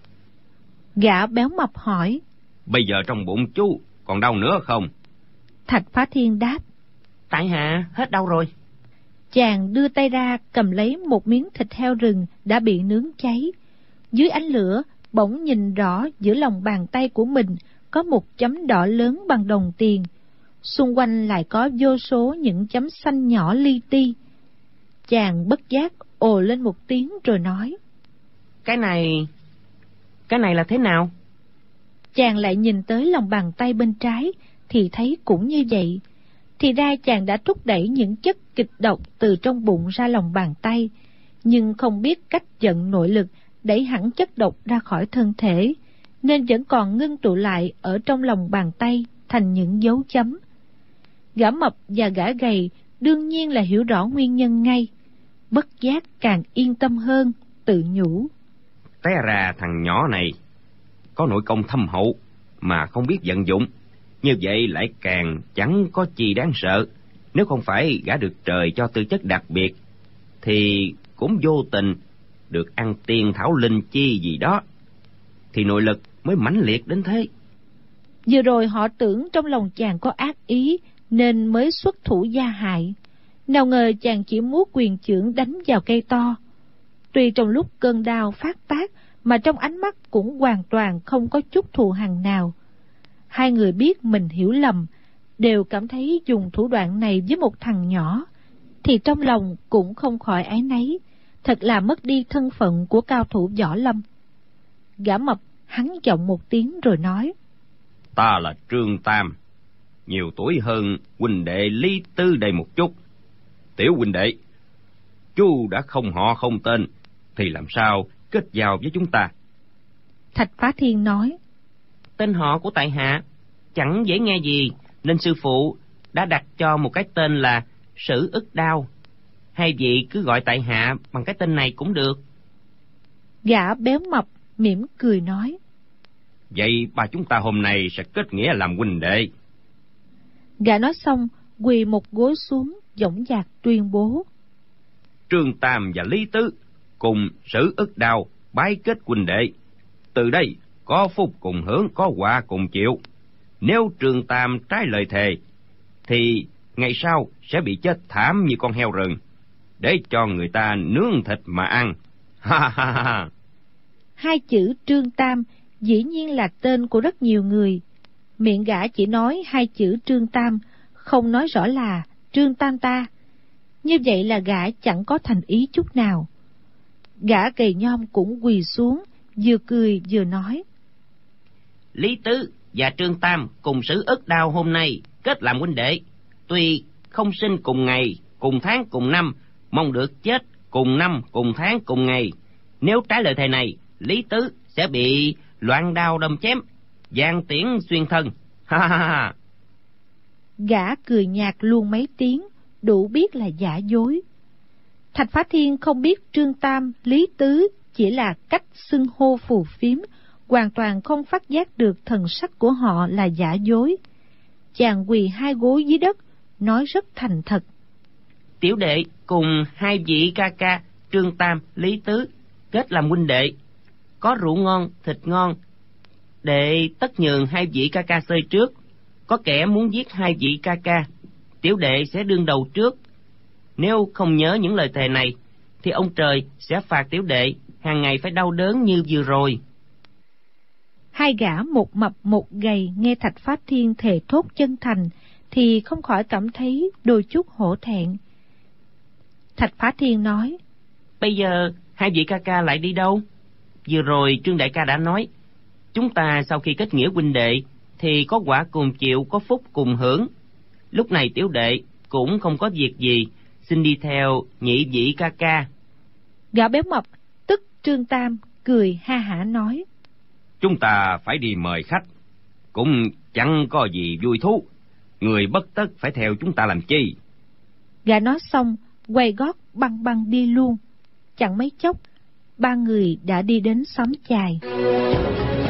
Gã béo mập hỏi: Bây giờ trong bụng chú còn đau nữa không? Thạch Phá Thiên đáp: Tại hạ hết đau rồi. Chàng đưa tay ra cầm lấy một miếng thịt heo rừng đã bị nướng cháy. Dưới ánh lửa bỗng nhìn rõ giữa lòng bàn tay của mình có một chấm đỏ lớn bằng đồng tiền, xung quanh lại có vô số những chấm xanh nhỏ li ti. Chàng bất giác ồ lên một tiếng rồi nói: Cái này là thế nào? Chàng lại nhìn tới lòng bàn tay bên trái thì thấy cũng như vậy. Thì ra chàng đã thúc đẩy những chất kịch độc từ trong bụng ra lòng bàn tay, nhưng không biết cách vận nội lực đẩy hẳn chất độc ra khỏi thân thể, nên vẫn còn ngưng tụ lại ở trong lòng bàn tay thành những dấu chấm. Gã mập và gã gầy đương nhiên là hiểu rõ nguyên nhân ngay, bất giác càng yên tâm hơn, tự nhủ: Té ra thằng nhỏ này có nội công thâm hậu mà không biết vận dụng, như vậy lại càng chẳng có chi đáng sợ. Nếu không phải gã được trời cho tư chất đặc biệt, thì cũng vô tình được ăn tiên thảo linh chi gì đó, thì nội lực mới mãnh liệt đến thế. Vừa rồi họ tưởng trong lòng chàng có ác ý nên mới xuất thủ gia hại, nào ngờ chàng chỉ múa quyền chưởng đánh vào cây to. Tuy trong lúc cơn đau phát tác mà trong ánh mắt cũng hoàn toàn không có chút thù hằn nào. Hai người biết mình hiểu lầm, đều cảm thấy dùng thủ đoạn này với một thằng nhỏ, thì trong lòng cũng không khỏi áy náy, thật là mất đi thân phận của cao thủ võ lâm. Gã mập hắn giọng một tiếng rồi nói: Ta là Trương Tam, nhiều tuổi hơn huynh đệ Lý Tư đây một chút. Tiểu huynh đệ, chú đã không họ không tên, thì làm sao kết giao với chúng ta? Thạch Phá Thiên nói: Tên họ của tại hạ chẳng dễ nghe gì, nên sư phụ đã đặt cho một cái tên là Sử Ức Đao. Hai vị cứ gọi tại hạ bằng cái tên này cũng được. Gã béo mập mỉm cười nói: Vậy ba chúng ta hôm nay sẽ kết nghĩa làm huynh đệ. Gã nói xong quỳ một gối xuống, dõng dạc tuyên bố: Trương Tam và Lý Tứ cùng Sử Ức Đao bái kết huynh đệ. Từ đây có phúc cùng hưởng, có họa cùng chịu. Nếu Trương Tam trái lời thề, thì ngày sau sẽ bị chết thảm như con heo rừng, để cho người ta nướng thịt mà ăn. Ha ha ha. Hai chữ Trương Tam dĩ nhiên là tên của rất nhiều người. Miệng gã chỉ nói hai chữ Trương Tam, không nói rõ là Trương Tam ta. Như vậy là gã chẳng có thành ý chút nào. Gã gầy nhom cũng quỳ xuống, vừa cười vừa nói: Lý Tứ và Trương Tam cùng Sử Ức Đao hôm nay kết làm huynh đệ. Tuy không sinh cùng ngày, cùng tháng, cùng năm, mong được chết cùng năm, cùng tháng, cùng ngày. Nếu trái lời thề này, Lý Tứ sẽ bị loạn đao đâm chém, giang tiễn xuyên thân. Ha ha ha. Gã cười nhạt luôn mấy tiếng, đủ biết là giả dối. Thạch Phá Thiên không biết Trương Tam, Lý Tứ chỉ là cách xưng hô phù phiếm, hoàn toàn không phát giác được thần sắc của họ là giả dối. Chàng quỳ hai gối dưới đất, nói rất thành thật. Tiểu đệ cùng hai vị ca ca Trương Tam, Lý Tứ kết làm huynh đệ. Có rượu ngon, thịt ngon, đệ tất nhường hai vị ca ca xơi trước. Có kẻ muốn giết hai vị ca ca, tiểu đệ sẽ đương đầu trước. Nếu không nhớ những lời thề này, thì ông trời sẽ phạt tiểu đệ hàng ngày phải đau đớn như vừa rồi. Hai gã một mập một gầy nghe Thạch Phá Thiên thề thốt chân thành, thì không khỏi cảm thấy đôi chút hổ thẹn. Thạch Phá Thiên nói: Bây giờ hai vị ca ca lại đi đâu? Vừa rồi Trương đại ca đã nói, chúng ta sau khi kết nghĩa huynh đệ thì có quả cùng chịu, có phúc cùng hưởng. Lúc này tiểu đệ cũng không có việc gì, xin đi theo nhị vị ca ca. Gã béo mập tức Trương Tam cười ha hả nói: Chúng ta phải đi mời khách, cũng chẳng có gì vui thú. Người bất tất phải theo chúng ta làm chi. Gã nói xong quay gót băng băng đi luôn. Chẳng mấy chốc ba người đã đi đến xóm chài.